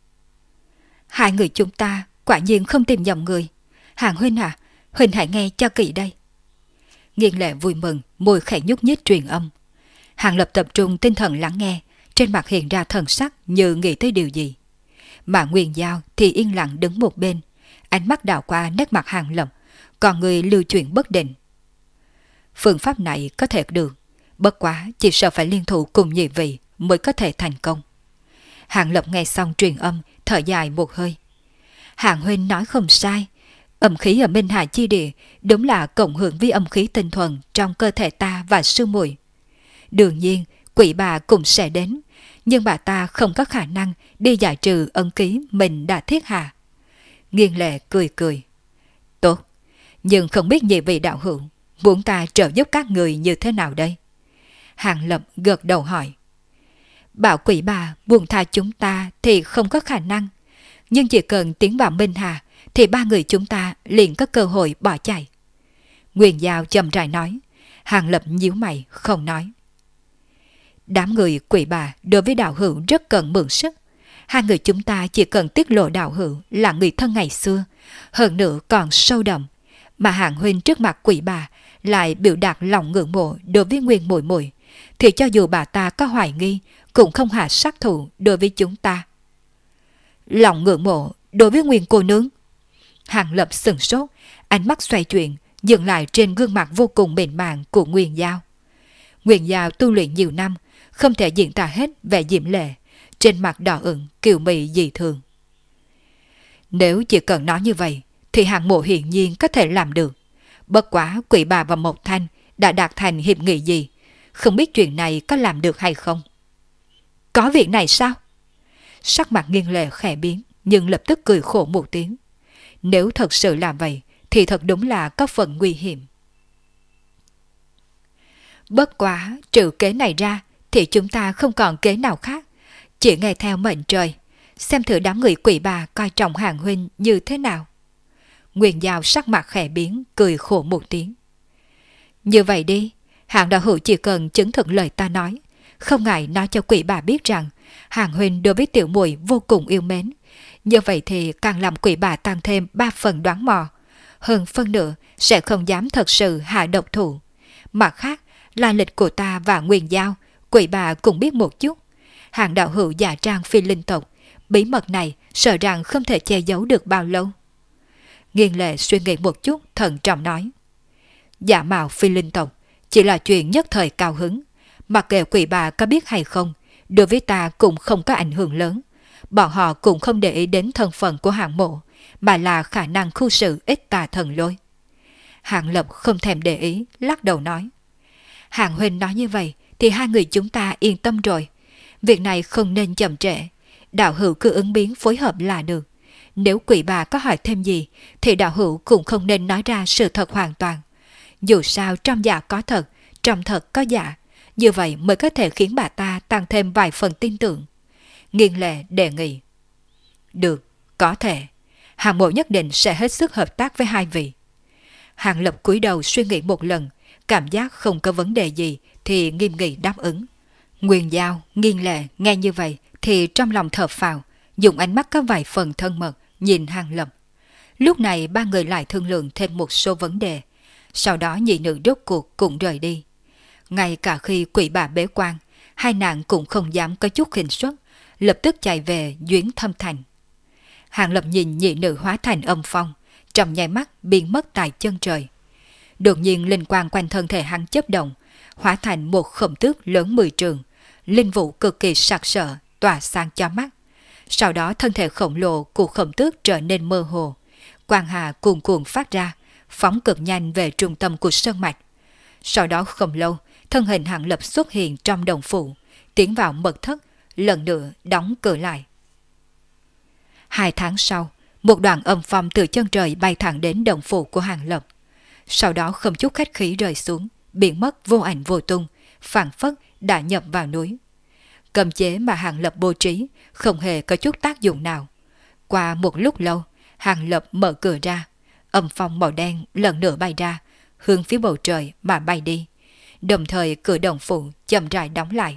Hai người chúng ta quả nhiên không tìm nhầm người. Hàng huynh à, huynh hãy nghe cho kỹ đây. Nghiên Lệ vui mừng, môi khẽ nhúc nhích truyền âm. Hàng Lập tập trung tinh thần lắng nghe, trên mặt hiện ra thần sắc như nghĩ tới điều gì. Mà Nguyên Giao thì yên lặng đứng một bên, ánh mắt đảo qua nét mặt Hàng Lập, còn người lưu chuyển bất định. Phương pháp này có thể được, bất quá chỉ sợ phải liên thủ cùng nhị vị mới có thể thành công. Hàng Lập nghe xong truyền âm, thở dài một hơi. Hàng huynh nói không sai, âm khí ở Minh Hà chi địa đúng là cộng hưởng với âm khí tinh thuần trong cơ thể ta và sư muội. Đương nhiên, quỷ bà cũng sẽ đến, nhưng bà ta không có khả năng đi giải trừ ân ký mình đã thiết hạ. Nghiên Lệ cười cười. Tốt, nhưng không biết nhị vị đạo hữu muốn ta trợ giúp các người như thế nào đây? Hàng Lập gật đầu hỏi. Bảo quỷ bà buông tha chúng ta thì không có khả năng, nhưng chỉ cần tiến vào Minh Hà thì ba người chúng ta liền có cơ hội bỏ chạy. Nguyên Giao chậm rãi nói. Hàng Lập nhíu mày không nói. Đám người quỷ bà đối với đạo hữu rất cần mượn sức. Hai người chúng ta chỉ cần tiết lộ đạo hữu là người thân ngày xưa, hơn nữa còn sâu đậm, mà Hàng huynh trước mặt quỷ bà lại biểu đạt lòng ngưỡng mộ đối với Nguyên muội muội, thì cho dù bà ta có hoài nghi cũng không hạ sát thủ đối với chúng ta. Lòng ngưỡng mộ đối với Nguyên cô nương? Hàng Lập sừng sốt, ánh mắt xoay chuyển, dừng lại trên gương mặt vô cùng mịn màng của Nguyên Giao. Nguyên Giao tu luyện nhiều năm, không thể diễn tả hết vẻ diễm lệ, trên mặt đỏ ửng kiều mị dị thường. Nếu chỉ cần nói như vậy thì Hàng Mộ hiển nhiên có thể làm được. Bất quá quỷ bà và Mộc Thanh đã đạt thành hiệp nghị gì, không biết chuyện này có làm được hay không. Có việc này sao? Sắc mặt Nghiên Lệ khẽ biến, nhưng lập tức cười khổ một tiếng. Nếu thật sự là vậy thì thật đúng là có phần nguy hiểm. Bất quá trừ kế này ra thì chúng ta không còn kế nào khác, chỉ nghe theo mệnh trời. xem thử đám người quỷ bà coi trọng Hàng huynh như thế nào. Nguyên Giao sắc mặt khẽ biến, cười khổ một tiếng. Như vậy đi, Hàng đạo hữu chỉ cần chứng thực lời ta nói, không ngại nói cho quỷ bà biết rằng Hàng huynh đối với tiểu muội vô cùng yêu mến. Như vậy thì càng làm quỷ bà tăng thêm 3 phần đoán mò, hơn phân nửa sẽ không dám thật sự hạ độc thủ. Mặt khác, là lịch của ta và Nguyên Giao, quỷ bà cũng biết một chút. Hàng đạo hữu giả trang phi linh tộc, bí mật này sợ rằng không thể che giấu được bao lâu. Nghiên Lệ suy nghĩ một chút, thận trọng nói. Giả mạo phi linh tộc chỉ là chuyện nhất thời cao hứng, mặc kệ quỷ bà có biết hay không, đối với ta cũng không có ảnh hưởng lớn. Bọn họ cũng không để ý đến thân phận của Hàng mộ, mà là khả năng khu sự ít tà thần lôi. Hàng Lập không thèm để ý, lắc đầu nói. Hàng huynh nói như vậy thì hai người chúng ta yên tâm rồi. Việc này không nên chậm trễ, đạo hữu cứ ứng biến phối hợp là được. Nếu quỷ bà có hỏi thêm gì thì đạo hữu cũng không nên nói ra sự thật hoàn toàn. Dù sao trong giả có thật, trong thật có giả, như vậy mới có thể khiến bà ta tăng thêm vài phần tin tưởng. Nghiên Lệ đề nghị. Được, có thể. Hàng mộ nhất định sẽ hết sức hợp tác với hai vị. Hàng Lập cúi đầu suy nghĩ một lần, cảm giác không có vấn đề gì thì nghiêm nghị đáp ứng. Nguyên Giao, Nghiên Lệ nghe như vậy thì trong lòng thở phào, dùng ánh mắt có vài phần thân mật nhìn Hàng Lập. Lúc này ba người lại thương lượng thêm một số vấn đề, sau đó nhị nữ rốt cuộc cũng rời đi. Ngay cả khi quỷ bà bế quan, hai nàng cũng không dám có chút khinh suất, lập tức chạy về Duyến Thâm Thành. Hàng Lập nhìn nhị nữ hóa thành âm phong, trong nháy mắt biến mất tại chân trời. Đột nhiên linh quang quanh thân thể hắn chớp động, hóa thành một khổng tước lớn 10 trường, linh vụ cực kỳ sặc sỡ tỏa sang cho mắt. Sau đó thân thể khổng lồ của khổng tước trở nên mơ hồ, quang hà cuồn cuộn phát ra, phóng cực nhanh về trung tâm của sơn mạch. Sau đó không lâu, thân hình Hàng Lập xuất hiện trong đồng phủ, tiến vào mật thất, lần nữa đóng cửa lại. 2 tháng sau, một đoàn âm phong từ chân trời bay thẳng đến đồng phủ của Hàng Lập. Sau đó không chút khách khí rơi xuống, biến mất vô ảnh vô tung, phảng phất đã nhập vào núi. Cấm chế mà Hàng Lập bố trí không hề có chút tác dụng nào. Qua một lúc lâu, Hàng Lập mở cửa ra, âm phong màu đen lần nữa bay ra, hướng phía bầu trời mà bay đi. Đồng thời cửa đồng phủ chậm rãi đóng lại.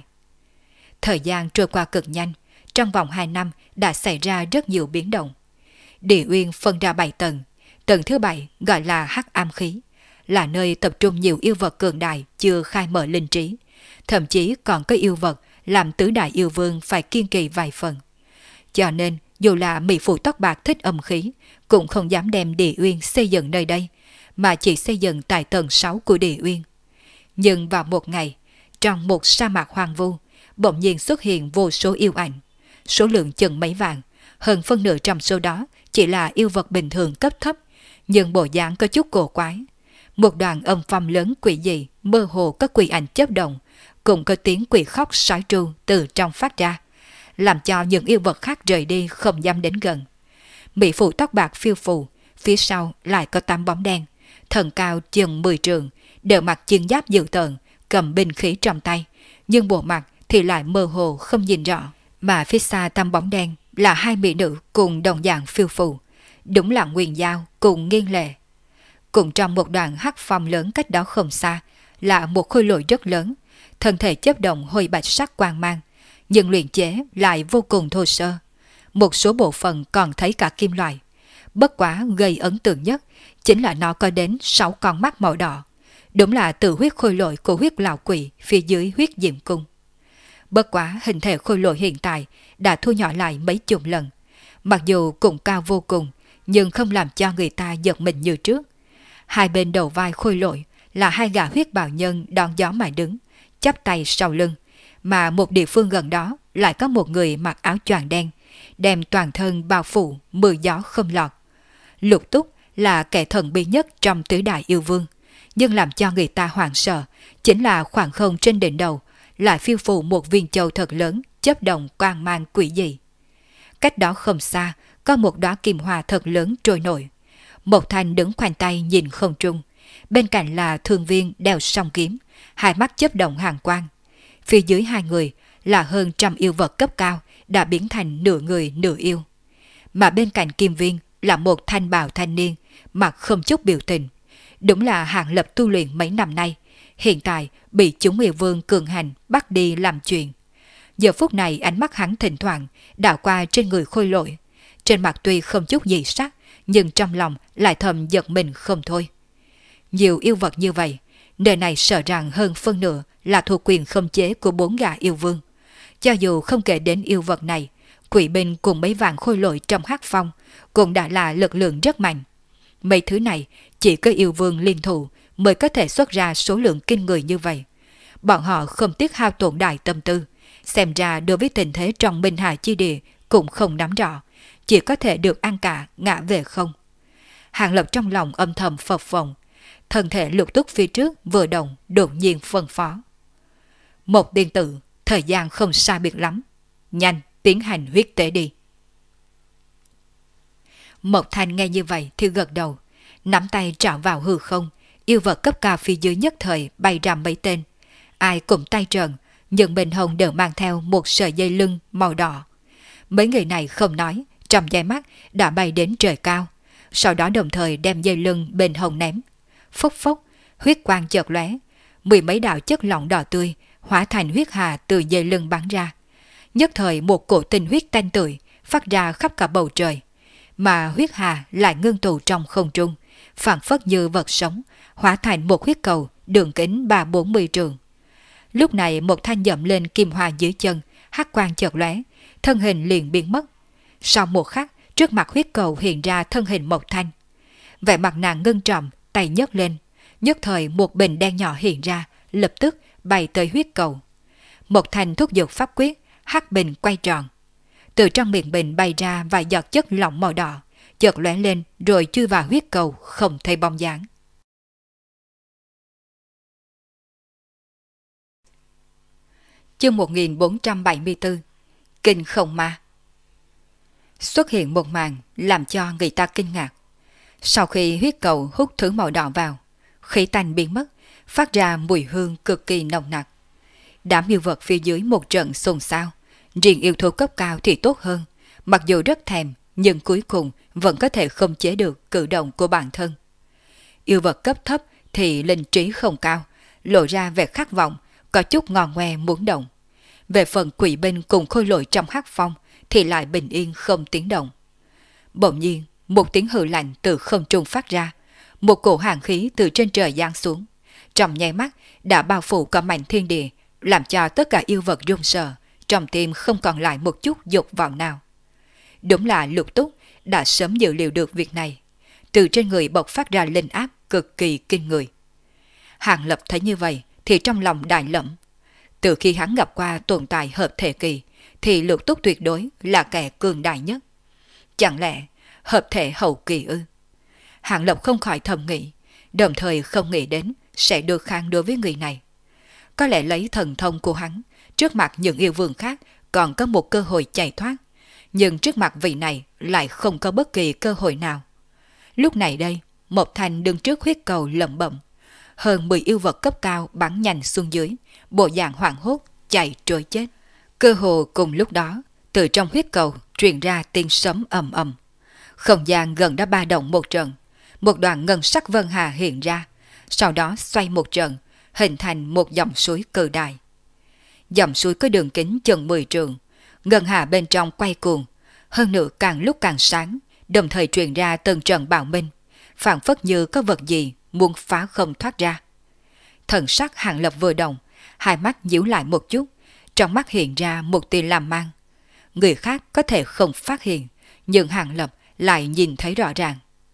Thời gian trôi qua cực nhanh, trong vòng 2 năm đã xảy ra rất nhiều biến động. Địa Uyên phân ra 7 tầng, tầng thứ 7 gọi là Hắc Am Khí, là nơi tập trung nhiều yêu vật cường đại chưa khai mở linh trí, thậm chí còn có yêu vật làm tứ đại yêu vương phải kiên kỳ vài phần. Cho nên dù là mỹ phụ tóc bạc thích âm khí cũng không dám đem Địa Uyên xây dựng nơi đây, mà chỉ xây dựng tại tầng 6 của Địa Uyên. Nhưng vào một ngày, trong một sa mạc hoang vu, bỗng nhiên xuất hiện vô số yêu ảnh, số lượng chừng mấy vạn, hơn phân nửa trong số đó chỉ là yêu vật bình thường cấp thấp, nhưng bộ dáng có chút cổ quái. Một đoàn âm phong lớn quỷ dị, mơ hồ có quỷ ảnh chớp động, cũng có tiếng quỷ khóc sói tru từ trong phát ra, làm cho những yêu vật khác rời đi không dám đến gần. Mỹ phụ tóc bạc phiêu phù, phía sau lại có 8 bóng đen, thân cao chừng 10 trượng, đều mặc chiến giáp dữ tợn, cầm binh khí trong tay, nhưng bộ mặt thì lại mơ hồ không nhìn rõ. Mà phía xa 8 bóng đen là 2 mỹ nữ cùng đồng dạng phiêu phù, đúng là Nguyên Giao cùng Nghiên Lệ. Cùng trong một đoàn hắc phong lớn cách đó không xa là một khôi lỗi rất lớn, thân thể chớp động hồi bạch sắc quang mang, nhưng luyện chế lại vô cùng thô sơ. Một số bộ phận còn thấy cả kim loại. Bất quá gây ấn tượng nhất chính là nó có đến 6 con mắt màu đỏ, đúng là từ huyết khôi lỗi của huyết lão quỷ phía dưới huyết diệm cung. Bất quá hình thể khôi lỗi hiện tại đã thu nhỏ lại mấy chục lần, mặc dù cũng cao vô cùng, nhưng không làm cho người ta giật mình như trước. Hai bên đầu vai khôi lỗi là 2 gã huyết bào nhân đón gió mà đứng, chắp tay sau lưng, mà một địa phương gần đó lại có một người mặc áo choàng đen, đem toàn thân bao phủ mưa gió không lọt. Lục Túc là kẻ thần bí nhất trong tứ đại yêu vương, nhưng làm cho người ta hoảng sợ chính là khoảng không trên đỉnh đầu lại phiêu phù một viên châu thật lớn, chớp động quang mang quỷ dị. Cách đó không xa có một đóa kim hoa thật lớn trôi nổi. Một Thanh đứng khoanh tay nhìn không trung, bên cạnh là Thương Viên đeo song kiếm, hai mắt chớp động hàn quang. Phía dưới hai người là hơn trăm yêu vật cấp cao đã biến thành nửa người nửa yêu. Mà bên cạnh Kim Viên là một thanh bào thanh niên, mặt không chút biểu tình. Đúng là Hàng Lập tu luyện mấy năm nay, hiện tại bị chúng yêu vương cường hành bắt đi làm chuyện. Giờ phút này ánh mắt hắn thỉnh thoảng đảo qua trên người Khôi Lỗi. Trên mặt tuy không chút gì sắc, nhưng trong lòng lại thầm giật mình không thôi. Nhiều yêu vật như vậy, nơi này sợ rằng hơn phân nửa là thuộc quyền khống chế của 4 gã yêu vương. Cho dù không kể đến yêu vật này, quỷ binh cùng mấy vạn Khôi Lỗi trong hắc phong cũng đã là lực lượng rất mạnh. Mấy thứ này chỉ có yêu vương liên thủ mới có thể xuất ra số lượng kinh người như vậy. Bọn họ không tiếc hao tổn đại tâm tư, xem ra đối với tình thế trong Minh Hà chi địa cũng không nắm rõ, chỉ có thể được ăn cả ngã về không. Hàng Lập trong lòng âm thầm phập phồng, thân thể lục túc phía trước vừa động đột nhiên phân phó. Một tiên tử, thời gian không sai biệt lắm, nhanh tiến hành huyết tế đi. Mộc Thanh nghe như vậy thì gật đầu, nắm tay trảo vào hư không, yêu vật cấp cao phía dưới nhất thời bay ra mấy tên. Ai cũng tay trần, nhưng bên hông đều mang theo một sợi dây lưng màu đỏ. Mấy người này không nói, trong giây mắt đã bay đến trời cao, sau đó đồng thời đem dây lưng bên hông ném. Phốc phốc, huyết quang chợt lóe, 10 mấy đạo chất lỏng đỏ tươi hóa thành huyết hà từ dây lưng bắn ra. Nhất thời một cổ tinh huyết tanh tưởi phát ra khắp cả bầu trời, mà huyết hà lại ngưng tụ trong không trung, phảng phất như vật sống, hóa thành một huyết cầu đường kính 30-40 trượng. Lúc này một thanh dậm lên kim hoa dưới chân, hắc quang chợt lóe, thân hình liền biến mất. Sau một khắc, trước mặt huyết cầu hiện ra thân hình Mộc Thanh. Vẻ mặt nàng ngưng trọng, tay nhấc lên, nhất thời một bình đen nhỏ hiện ra, lập tức bay tới huyết cầu. Mộc Thanh thúc giục pháp quyết, hắc bình quay tròn. Từ trong miệng bình bay ra vài giọt chất lỏng màu đỏ, chợt lóe lên rồi chui vào huyết cầu, không thấy bóng dáng. Chương 1474 Kinh Không Ma. Xuất hiện một màn làm cho người ta kinh ngạc. Sau khi huyết cầu hút thứ màu đỏ vào, khí tanh biến mất, phát ra mùi hương cực kỳ nồng nặc. Đám yêu vật phía dưới một trận xôn xao. Riêng yêu thú cấp cao thì tốt hơn, mặc dù rất thèm nhưng cuối cùng vẫn có thể không chế được cử động của bản thân. Yêu vật cấp thấp thì linh trí không cao, lộ ra vẻ khát vọng, có chút ngò ngoe muốn động. Về phần quỷ binh cùng Khôi Lỗi trong hắc phong thì lại bình yên không tiếng động. Bỗng nhiên, một tiếng hừ lạnh từ không trung phát ra, một cổ hàn khí từ trên trời giáng xuống, trong nháy mắt đã bao phủ cả mảnh thiên địa, làm cho tất cả yêu vật run sợ, trong tim không còn lại một chút dục vọng nào. Đúng là Lục Túc đã sớm dự liệu được việc này, từ trên người bộc phát ra linh áp cực kỳ kinh người. Hàng Lập thấy như vậy thì trong lòng đại lẫm. Từ khi hắn gặp qua tồn tại hợp thể kỳ thì Lục Túc tuyệt đối là kẻ cường đại nhất. Chẳng lẽ hợp thể hậu kỳ ư? Hàng Lập không khỏi thầm nghĩ, đồng thời không nghĩ đến sẽ được kháng đối với người này. Có lẽ lấy thần thông của hắn, trước mặt những yêu vương khác còn có một cơ hội chạy thoát, nhưng trước mặt vị này lại không có bất kỳ cơ hội nào. Lúc này đây, Mộc Thanh đứng trước huyết cầu lẩm bẩm, hơn 10 yêu vật cấp cao bắn nhanh xuống dưới, bộ dạng hoảng hốt chạy trôi chết. Cơ hồ cùng lúc đó, từ trong huyết cầu truyền ra tiếng sấm ầm ầm. Không gian gần đã ba động một trận, một đoạn ngân sắc vân hà hiện ra, sau đó xoay một trận, hình thành một dòng suối cự đại. Dòng suối có đường kính chừng 10 trượng, ngân hà bên trong quay cuồng, hơn nữa càng lúc càng sáng, đồng thời truyền ra từng trận bạo minh, phảng phất như có vật gì muốn phá không thoát ra. Thần sắc Hàng Lập vừa động, hai mắt nhíu lại một chút, trong mắt hiện ra một tia làm mang. Người khác có thể không phát hiện, nhưng Hàng Lập lại nhìn thấy rõ ràng.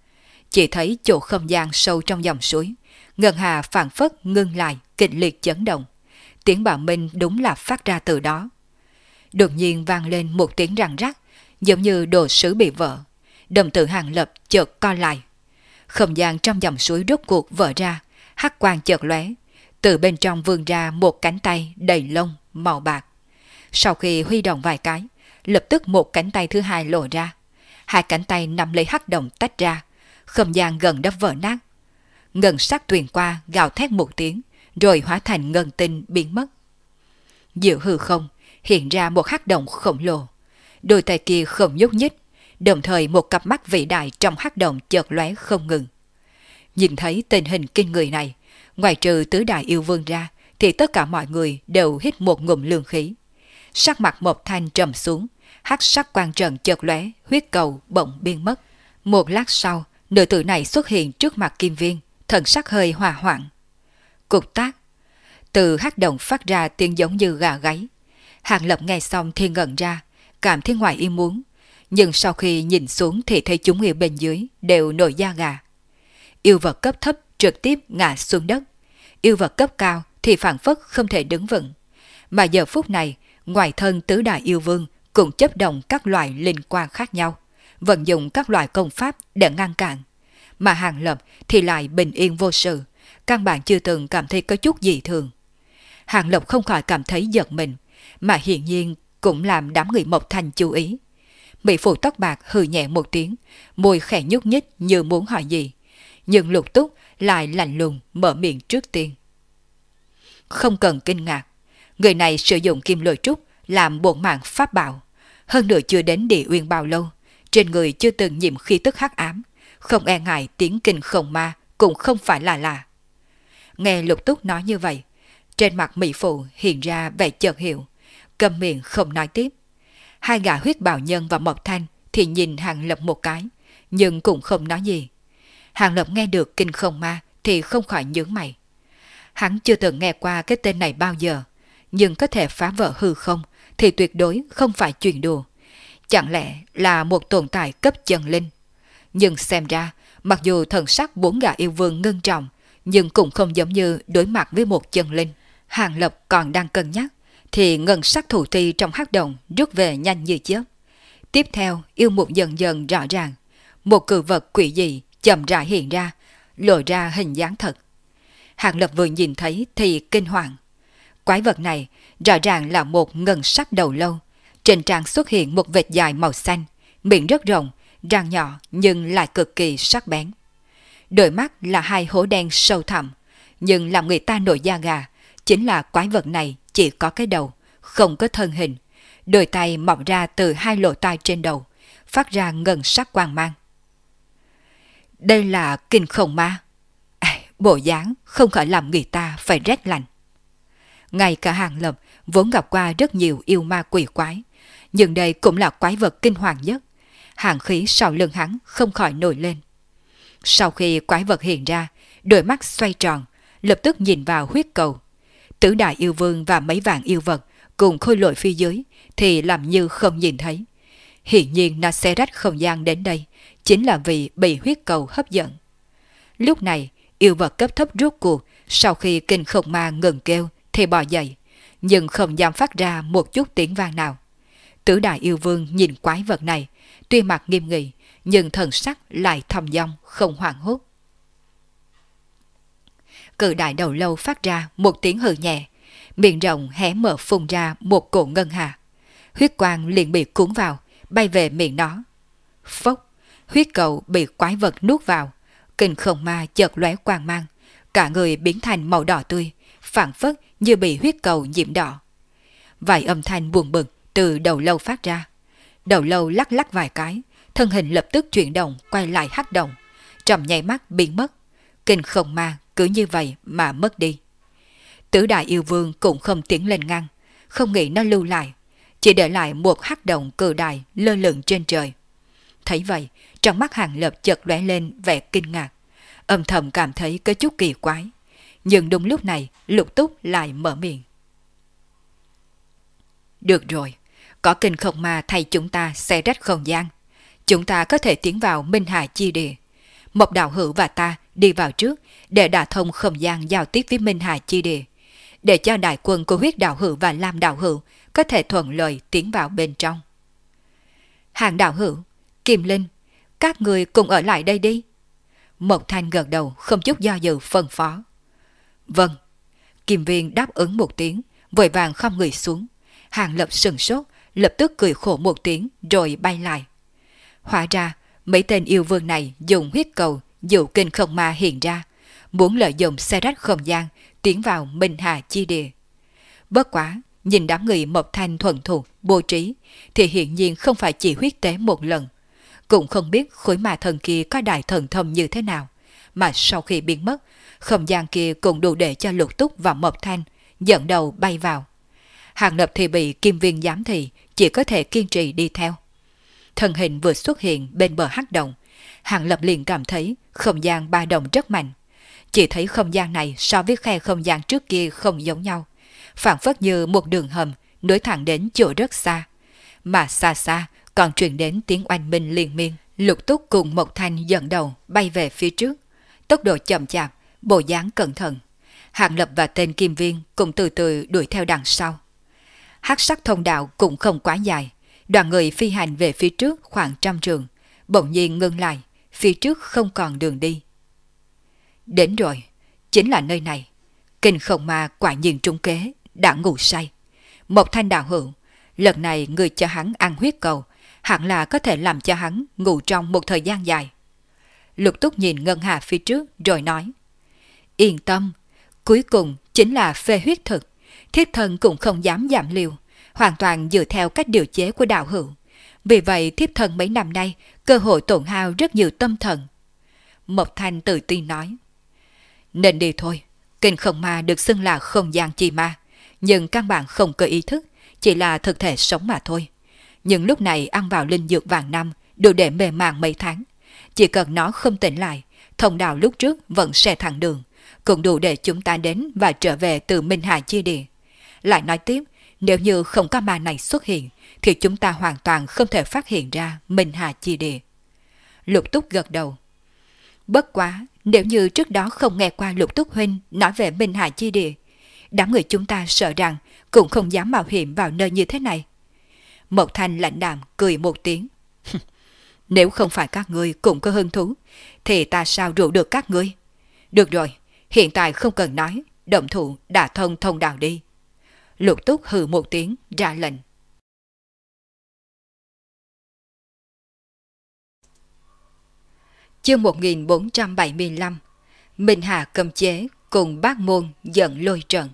Chỉ thấy chỗ không gian sâu trong dòng suối, ngân hà phảng phất ngưng lại, kịch liệt chấn động. Tiếng bạo minh đúng là phát ra từ đó. Đột nhiên vang lên một tiếng răng rắc, giống như đồ sứ bị vỡ. Đồng tử Hàng Lập chợt co lại. Không gian trong dòng suối rốt cuộc vỡ ra, hắc quang chợt lóe, từ bên trong vươn ra một cánh tay đầy lông màu bạc. Sau khi huy động vài cái, lập tức một cánh tay thứ hai lộ ra. Hai cánh tay nắm lấy hắc động tách ra, không gian gần đã vỡ nát. Ngân sắc truyền qua gào thét một tiếng, rồi hóa thành ngân tinh biến mất. Giữa hư không hiện ra một hắc động khổng lồ, đôi tay kia không nhúc nhích, đồng thời một cặp mắt vĩ đại trong hắc động chợt lóe không ngừng. Nhìn thấy tình hình kinh người này, ngoài trừ tứ đại yêu vương ra, thì tất cả mọi người đều hít một ngụm lương khí. Sắc mặt Mộc Thanh trầm xuống, hắc sắc quang trận chợt lóe, huyết cầu bỗng biến mất. Một lát sau, nữ tử này xuất hiện trước mặt Kim Viên, thần sắc hơi hòa hoãn. Cục tác, từ hắc động phát ra tiếng giống như gà gáy. Hàng Lập nghe xong thì ngẩn ra, cảm thấy ngoài ý muốn, nhưng sau khi nhìn xuống thì thấy chúng yêu bên dưới đều nổi da gà. Yêu vật cấp thấp trực tiếp ngã xuống đất, yêu vật cấp cao thì phản phất không thể đứng vững. Mà giờ phút này, ngoài thân tứ đại yêu vương cũng chấp động các loại linh quang khác nhau, vận dụng các loại công pháp để ngăn cản. Mà Hàng Lập thì lại bình yên vô sự, căn bản chưa từng cảm thấy có chút gì thường. Hàng Lập không khỏi cảm thấy giật mình, mà hiển nhiên cũng làm đám người Mộc Thanh chú ý. Mỹ phụ tóc bạc hừ nhẹ một tiếng, môi khẽ nhúc nhích như muốn hỏi gì, nhưng Lục Túc lại lạnh lùng mở miệng trước tiên. Không cần kinh ngạc, người này sử dụng kim lôi trúc làm bổn mạng pháp bảo, hơn nữa chưa đến địa uyên bao lâu, trên người chưa từng nhiễm khí tức hắc ám, không e ngại tiếng kinh khổng ma cũng không phải là lạ. Nghe Lục Túc nói như vậy, trên mặt mỹ phụ hiện ra vẻ chợt hiểu, câm miệng không nói tiếp. Hai gã huyết bào nhân và Mộc Thanh thì nhìn Hàng Lập một cái, nhưng cũng không nói gì. Hàng Lập nghe được kinh khổng ma thì không khỏi nhướng mày. Hắn chưa từng nghe qua cái tên này bao giờ, nhưng có thể phá vỡ hư không thì tuyệt đối không phải chuyện đùa. Chẳng lẽ là một tồn tại cấp chân linh? Nhưng xem ra, mặc dù thần sắc bốn gã yêu vương ngưng trọng, nhưng cũng không giống như đối mặt với một chân linh. Hàng Lập còn đang cân nhắc, thì ngân sắc thủ thi trong hắc động rút về nhanh như chớp. Tiếp theo, yêu mục dần dần rõ ràng, một cự vật quỷ dị chậm rãi hiện ra, lộ ra hình dáng thật. Hàng Lập vừa nhìn thấy thì kinh hoàng. Quái vật này rõ ràng là một ngân sắc đầu lâu, trên trán xuất hiện một vệt dài màu xanh, miệng rất rộng, răng nhỏ nhưng lại cực kỳ sắc bén. Đôi mắt là hai hố đen sâu thẳm, nhưng làm người ta nổi da gà, chính là quái vật này chỉ có cái đầu, không có thân hình, đôi tay mọc ra từ hai lỗ tai trên đầu, phát ra ngân sắc quang mang. Đây là kinh khổng ma. Bộ dáng không khỏi làm người ta phải rét lạnh. Ngay cả Hàng Lập vốn gặp qua rất nhiều yêu ma quỷ quái, nhưng đây cũng là quái vật kinh hoàng nhất. Hàn khí sau lưng hắn không khỏi nổi lên. Sau khi quái vật hiện ra, đôi mắt xoay tròn, lập tức nhìn vào huyết cầu. Tứ đại yêu vương và mấy vạn yêu vật cùng khôi lỗi phía dưới thì làm như không nhìn thấy. Hiển nhiên nó xé rách không gian đến đây, chính là vì bị huyết cầu hấp dẫn. Lúc này, yêu vật cấp thấp rốt cuộc, sau khi kinh khổng ma ngừng kêu thì bò dậy, nhưng không dám phát ra một chút tiếng vang nào. Tứ đại yêu vương nhìn quái vật này, tuy mặt nghiêm nghị, nhưng thần sắc lại thầm dong, không hoảng hốt. Cự đại đầu lâu phát ra một tiếng hừ nhẹ, miệng rộng hé mở phun ra một cổ ngân hà. Huyết quang liền bị cuốn vào, bay về miệng nó. Phốc, huyết cầu bị quái vật nuốt vào, kinh khổng ma chợt lóe quang mang, cả người biến thành màu đỏ tươi, phảng phất như bị huyết cầu nhiễm đỏ. Vài âm thanh buồn bực từ đầu lâu phát ra. Đầu lâu lắc lắc vài cái, thân hình lập tức chuyển động quay lại hắc động, trong nháy mắt biến mất. Kinh khổng ma cứ như vậy mà mất đi. Tứ đại yêu vương cũng không tiến lên ngăn, không nghĩ nó lưu lại, chỉ để lại một hắc động cự đại lơ lửng trên trời. Thấy vậy, trong mắt Hàng Lập chợt lóe lên vẻ kinh ngạc, âm thầm cảm thấy có chút kỳ quái. Nhưng đúng lúc này, Lục Túc lại mở miệng. Được rồi, có kinh khổng ma thay chúng ta xé rách không gian, chúng ta có thể tiến vào Minh Hà Chi Địa. Mộc đạo hữu và ta đi vào trước để đả thông không gian giao tiếp với Minh Hà Chi Địa, để cho đại quân của huyết đạo hữu và Lam đạo hữu có thể thuận lợi tiến vào bên trong. Hàng đạo hữu, Kim Linh, các người cùng ở lại đây đi. Mộc Thanh gật đầu không chút do dự phân phó. Vâng. Kim Viên đáp ứng một tiếng, vội vàng khom người xuống. Hàng Lập sừng sốt, lập tức cười khổ một tiếng rồi bay lại. Hóa ra, mấy tên yêu vương này dùng huyết cầu dụ kinh khổng ma hiện ra, muốn lợi dụng xe rách không gian tiến vào Minh Hà Chi Địa. Bất quá, nhìn đám người Mộc Thanh thuần thục bố trí thì hiển nhiên không phải chỉ huyết tế một lần. Cũng không biết khối ma thần kia có đại thần thông như thế nào, mà sau khi biến mất, không gian kia cũng đủ để cho Lục Túc và Mộc Thanh dẫn đầu bay vào. Hàng Lập thì bị Kim Viên giám thị, chỉ có thể kiên trì đi theo. Thân hình vừa xuất hiện bên bờ hắc động, Hàng Lập liền cảm thấy không gian ba động rất mạnh. Chỉ thấy không gian này so với khe không gian trước kia không giống nhau, phảng phất như một đường hầm nối thẳng đến chỗ rất xa, mà xa xa còn truyền đến tiếng oanh minh liên miên. Lục Túc cùng Mộc Thanh dẫn đầu bay về phía trước, tốc độ chậm chạp, bộ dáng cẩn thận. Hàng Lập và tên Kim Viên cũng từ từ đuổi theo đằng sau. Hắc sắc thông đạo cũng không quá dài, đoàn người phi hành về phía trước khoảng 100 trượng, bỗng nhiên ngưng lại, phía trước không còn đường đi. Đến rồi, chính là nơi này. Kinh Không Ma quả nhiên trúng kế, đã ngủ say. Mộc Thanh đạo hữu, lần này người cho hắn ăn huyết cầu, hẳn là có thể làm cho hắn ngủ trong một thời gian dài. Lục Túc nhìn Ngân Hà phía trước rồi nói, yên tâm, cuối cùng chính là phê huyết thực, thiết thân cũng không dám giảm liều, hoàn toàn dựa theo cách điều chế của đạo hữu. Vì vậy thiếp thân mấy năm nay cơ hội tổn hao rất nhiều tâm thần. Mộc Thanh tự tin nói, nên đi thôi. Kinh Không Ma được xưng là không gian chi ma, nhưng căn bản không có ý thức, chỉ là thực thể sống mà thôi. Nhưng lúc này ăn vào linh dược vàng năm đủ để mê màng mấy tháng. Chỉ cần nó không tỉnh lại, thông đạo lúc trước vẫn sẽ thẳng đường, cũng đủ để chúng ta đến và trở về từ Minh Hà Chi Địa. Lại nói tiếp, nếu như không có ma này xuất hiện, thì chúng ta hoàn toàn không thể phát hiện ra Minh Hà Chi Địa. Lục Túc gật đầu. Bất quá, nếu như trước đó không nghe qua Lục Túc huynh nói về Minh Hà Chi Địa, đám người chúng ta sợ rằng cũng không dám mạo hiểm vào nơi như thế này. Mộc Thanh lạnh đạm cười một tiếng. Nếu không phải các ngươi cũng có hứng thú, thì ta sao rủ được các ngươi? Được rồi, hiện tại không cần nói, động thủ đã thông đạo đi. Lục Túc hừ một tiếng ra lệnh. Chương 1475, Minh Hà cầm chế cùng Bác Môn giận lôi trận.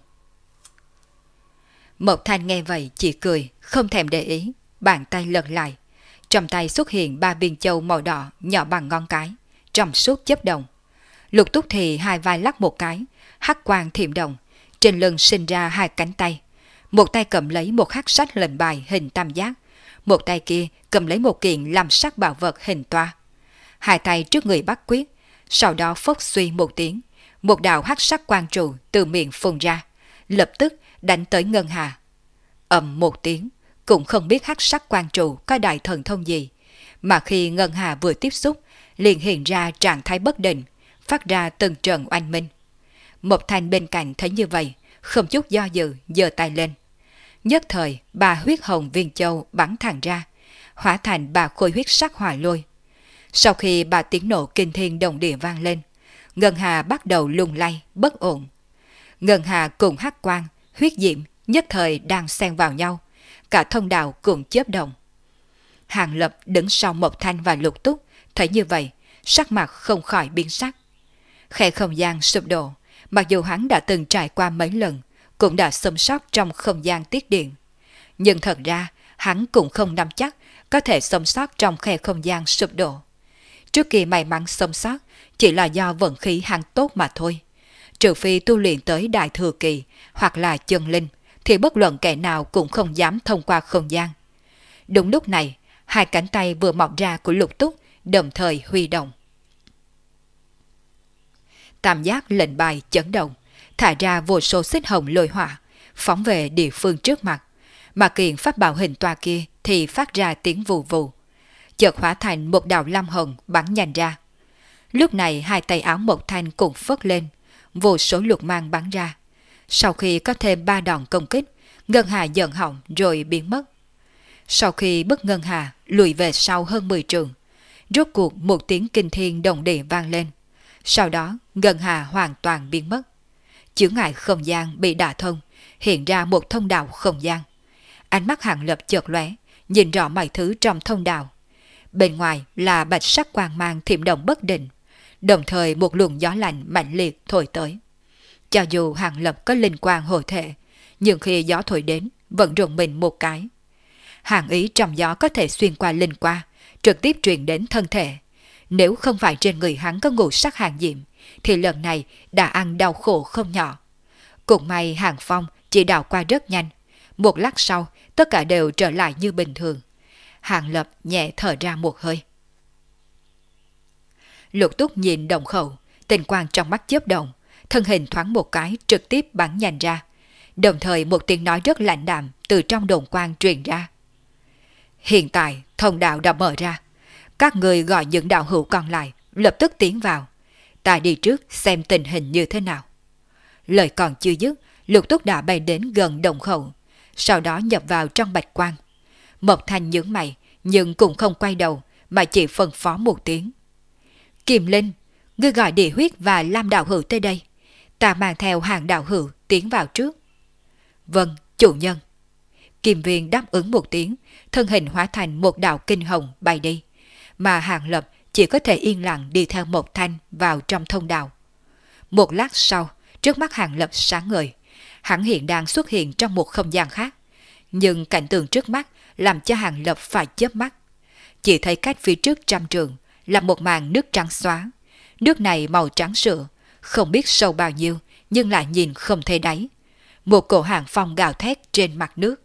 Mộc Thanh nghe vậy chỉ cười, không thèm để ý, bàn tay lật lại. Trong tay xuất hiện 3 viên châu màu đỏ nhỏ bằng ngón cái, trong suốt chớp động. Lục Túc thì hai vai lắc một cái, hắc quang thiểm động, trên lưng sinh ra 2 cánh tay. Một tay cầm lấy một hắc sách lệnh bài hình tam giác, một tay kia cầm lấy một kiện làm sắc bảo vật hình toa. Hai tay trước người bắt quyết, sau đó phốc suy một tiếng, một đạo hắc sắc quang trụ từ miệng phun ra, lập tức đánh tới Ngân Hà. Ầm một tiếng, cũng không biết hắc sắc quang trụ có đại thần thông gì, mà khi Ngân Hà vừa tiếp xúc, liền hiện ra trạng thái bất định, phát ra từng trận oanh minh. Mộc Thanh bên cạnh thấy như vậy, không chút do dự giơ tay lên. Nhất thời 3 huyết hồng viên châu bắn thẳng ra, hóa thành 3 khối huyết sắc hỏa lôi. Sau khi 3 tiếng nổ kinh thiên động địa vang lên, Ngân Hà bắt đầu lung lay, bất ổn. Ngân Hà cùng hắc quang, huyết diệm nhất thời đang xen vào nhau, cả thông đạo cũng chớp động. Hàng Lập đứng sau Mộc Thanh và Lục Túc, thấy như vậy, sắc mặt không khỏi biến sắc. Khe không gian sụp đổ, mặc dù hắn đã từng trải qua mấy lần, cũng đã sống sót trong không gian tiết điện. Nhưng thật ra, hắn cũng không nắm chắc có thể sống sót trong khe không gian sụp đổ. Trước kia may mắn sống sót chỉ là do vận khí hắn tốt mà thôi. Trừ phi tu luyện tới đại thừa kỳ hoặc là chân linh, thì bất luận kẻ nào cũng không dám thông qua không gian. Đúng lúc này, 2 cánh tay vừa mọc ra của Lục Túc đồng thời huy động. Tam giác lệnh bài chấn động, thả ra vô số xích hồng lôi hỏa, phóng về địa phương trước mặt, mà kiện pháp bảo hình toa kia thì phát ra tiếng vù vù, chợt hóa thành một đạo lam hồng bắn nhanh ra. Lúc này 2 tay áo Mộc Thanh cũng phất lên, vô số lục mang bắn ra. Sau khi có thêm 3 đòn công kích, Ngân Hà giận họng rồi biến mất. Sau khi bức Ngân Hà lùi về sau hơn 10 trượng, rốt cuộc một tiếng kinh thiên động địa vang lên. Sau đó Ngân Hà hoàn toàn biến mất. Chướng ngại không gian bị đả thông, hiện ra một thông đạo không gian. Ánh mắt Hàng Lập chợt lóe, nhìn rõ mọi thứ trong thông đạo. Bên ngoài là bạch sắc quang mang thiểm động bất định, đồng thời một luồng gió lạnh mạnh liệt thổi tới. Cho dù Hàng Lập có linh quang hộ thể, nhưng khi gió thổi đến vẫn rùng mình một cái. Hàn ý trong gió có thể xuyên qua linh qua, trực tiếp truyền đến thân thể. Nếu không phải trên người hắn có ngũ sắc hàn diệm, thì lần này đã ăn đau khổ không nhỏ. Cũng may Hàn Phong chỉ đào qua rất nhanh. Một lát sau, tất cả đều trở lại như bình thường. Hàn Lập nhẹ thở ra một hơi. Lục Túc nhìn Đồng Khẩu, tình quang trong mắt chớp động, thân hình thoáng một cái trực tiếp bắn nhanh ra. Đồng thời một tiếng nói rất lạnh đạm từ trong đồn quang truyền ra. Hiện tại thông đạo đã mở ra. Các người gọi những đạo hữu còn lại lập tức tiến vào. Ta đi trước xem tình hình như thế nào. Lời còn chưa dứt, Lục Túc đã bay đến gần Đồng Khẩu, sau đó nhập vào trong bạch quang. Mộc Thanh nhướng mày nhưng cũng không quay đầu mà chỉ phân phó một tiếng. Kiềm Linh, ngươi gọi Địa Huyết và Lam đạo hữu tới đây. Ta mang theo Hàng đạo hữu tiến vào trước. Vâng, chủ nhân. Kim Viên đáp ứng một tiếng, thân hình hóa thành một đạo kinh hồng bay đi, mà Hàng Lập chỉ có thể yên lặng đi theo Mộc Thanh vào trong thông đạo. Một lát sau, trước mắt Hàng Lập sáng ngời, hắn hiện đang xuất hiện trong một không gian khác, nhưng cảnh tượng trước mắt làm cho Hàng Lập phải chớp mắt. Chỉ thấy cách phía trước trăm trường là một màn nước trắng xóa, nước này màu trắng sữa, không biết sâu bao nhiêu nhưng lại nhìn không thấy đáy. Một cổ hàng phong gào thét trên mặt nước.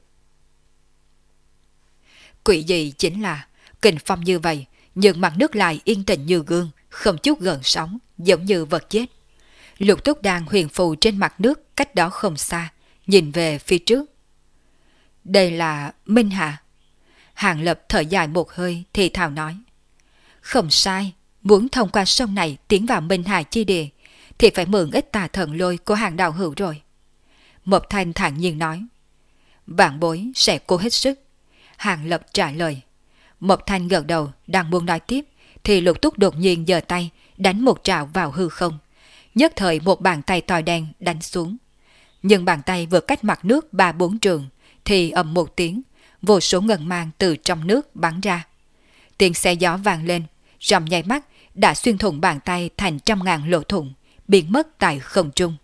Quỷ gì chính là kình phong như vậy, nhưng mặt nước lại yên tĩnh như gương, không chút gợn sóng, giống như vật chết. Lục Túc đang huyền phù trên mặt nước cách đó không xa, nhìn về phía trước. Đây là Minh Hà. Hàng Lập thở dài một hơi thì thào nói. Không sai, muốn thông qua sông này tiến vào Minh Hà chi địa thì phải mượn ít tà thần lôi của Hàng đạo hữu rồi. Mộc Thanh thản nhiên nói. Vạn bối sẽ cố hết sức. Hàng Lập trả lời. Mộc Thanh gật đầu đang muốn nói tiếp thì Lục Túc đột nhiên giơ tay đánh một trảo vào hư không. Nhất thời một bàn tay to đen đánh xuống. Nhưng bàn tay vừa cách mặt nước 3-4 trường thì ầm một tiếng, vô số ngân mang từ trong nước bắn ra. Tiếng xe gió vang lên, trong nháy mắt đã xuyên thủng bàn tay thành trăm ngàn lỗ thủng, biến mất tại không trung.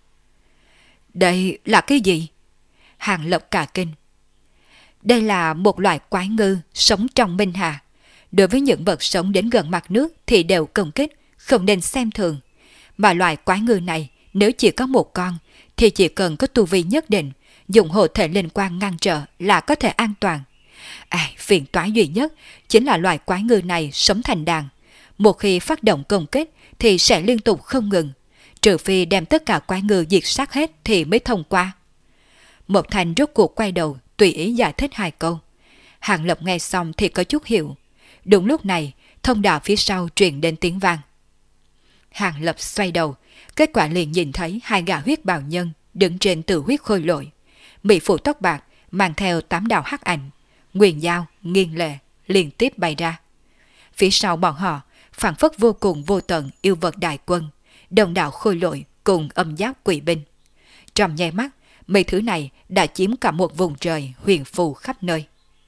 Đây là cái gì? Hàng Lập cả kinh. Đây là một loại quái ngư sống trong Minh Hà. Đối với những vật sống đến gần mặt nước thì đều công kích, không nên xem thường. Mà loại quái ngư này nếu chỉ có một con thì chỉ cần có tu vi nhất định, dùng hộ thể linh quang ngăn trở là có thể an toàn. Phiền toái duy nhất chính là loại quái ngư này sống thành đàn. Một khi phát động công kích thì sẽ liên tục không ngừng, trừ phi đem tất cả quái ngư diệt sát hết thì mới thông qua. Mộc Thanh rốt cuộc quay đầu tùy ý giải thích 2 câu. Hàng Lập nghe xong thì có chút hiểu. Đúng lúc này thông đạo phía sau truyền đến tiếng vang. Hàng Lập xoay đầu, kết quả liền nhìn thấy 2 gã huyết bào nhân đứng trên tử huyết khôi lội. Mỹ phụ tóc bạc mang theo 8 đạo hắc ảnh, Nguyên Giao, Nghiên Lệ liên tiếp bay ra. Phía sau bọn họ phảng phất vô cùng vô tận yêu vật đại quân, đồng đạo khôi lội cùng âm giáp quỷ binh. Trong nháy mắt, mấy thứ này đã chiếm cả một vùng trời huyền phù khắp nơi.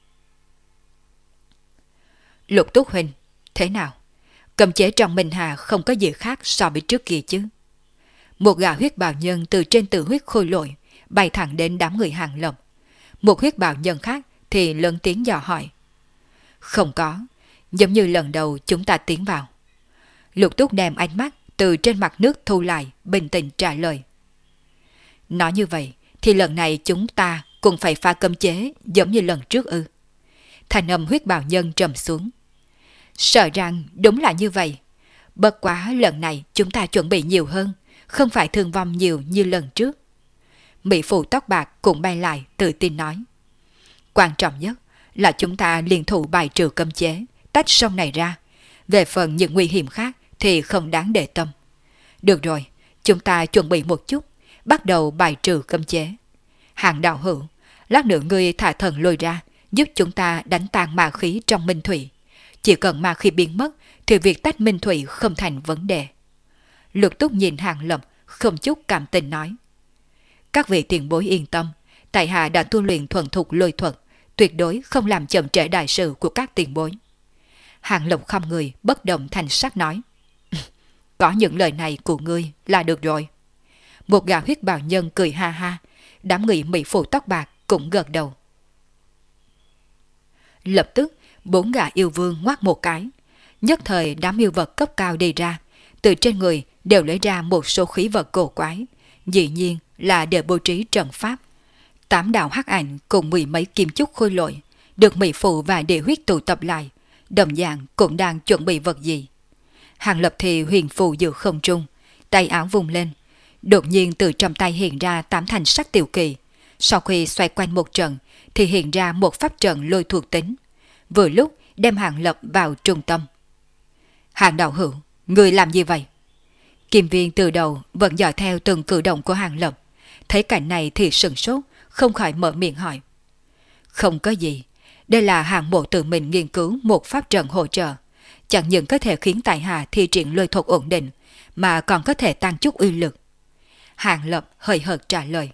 Lục Túc huynh, thế nào? Cấm chế trong Minh Hà không có gì khác so với trước kia chứ? Một gã huyết bào nhân từ trên tử huyết khôi lội bay thẳng đến đám người Hàng Lập. Một huyết bào nhân khác thì lớn tiếng dò hỏi. Không có, giống như lần đầu chúng ta tiến vào. Lục Túc đem ánh mắt từ trên mặt nước thu lại, bình tĩnh trả lời. Nói như vậy thì lần này chúng ta cũng phải phá cấm chế giống như lần trước ư? Thành âm huyết bào nhân trầm xuống. Sợ rằng đúng là như vậy. Bất quá lần này chúng ta chuẩn bị nhiều hơn, không phải thương vong nhiều như lần trước. Mỹ phụ tóc bạc cũng bay lại tự tin nói. Quan trọng nhất là chúng ta liên thủ bài trừ cấm chế, tách sông này ra. Về phần những nguy hiểm khác thì không đáng để tâm. Được rồi, chúng ta chuẩn bị một chút, bắt đầu bài trừ cấm chế. Hàng đạo hữu, lát nữa ngươi thả thần lôi ra, giúp chúng ta đánh tan ma khí trong minh thủy. Chỉ cần ma khí biến mất thì việc tách minh thủy không thành vấn đề. Lục Túc nhìn Hàng Lập không chút cảm tình nói. Các vị tiền bối yên tâm, tại hạ đã tu luyện thuần thục lôi thuật, tuyệt đối không làm chậm trễ đại sự của các tiền bối. Hàng Lập không người bất động thành sắc nói. Có những lời này của ngươi là được rồi. Một gã huyết bào nhân cười ha ha, đám người mỹ phụ tóc bạc cũng gật đầu. Lập tức, 4 gã yêu vương ngoác một cái. Nhất thời đám yêu vật cấp cao đi ra, từ trên người đều lấy ra một số khí vật cổ quái, dĩ nhiên là để bố trí trận pháp. 8 đạo hắc ảnh cùng 10 mấy kim chúc khôi lỗi, được mỹ phụ và địa huyết tụ tập lại, đồng dạng cũng đang chuẩn bị vật gì. Hàng Lập thì huyền phù giữa không trung, tay áo vùng lên, đột nhiên từ trong tay hiện ra 8 thanh sắc tiểu kỳ. Sau khi xoay quanh một trận thì hiện ra một pháp trận lôi thuộc tính, vừa lúc đem Hàng Lập vào trung tâm. Hàng đạo hữu, người làm gì vậy? Kim Viên từ đầu vẫn dõi theo từng cử động của Hàng Lập, thấy cảnh này thì sửng sốt, không khỏi mở miệng hỏi. Không có gì, đây là Hàng mộ tự mình nghiên cứu một pháp trận hỗ trợ, chẳng những có thể khiến tại hạ thi triển lôi thuật ổn định, mà còn có thể tăng chút uy lực. Hàng Lập hời hợt trả lời.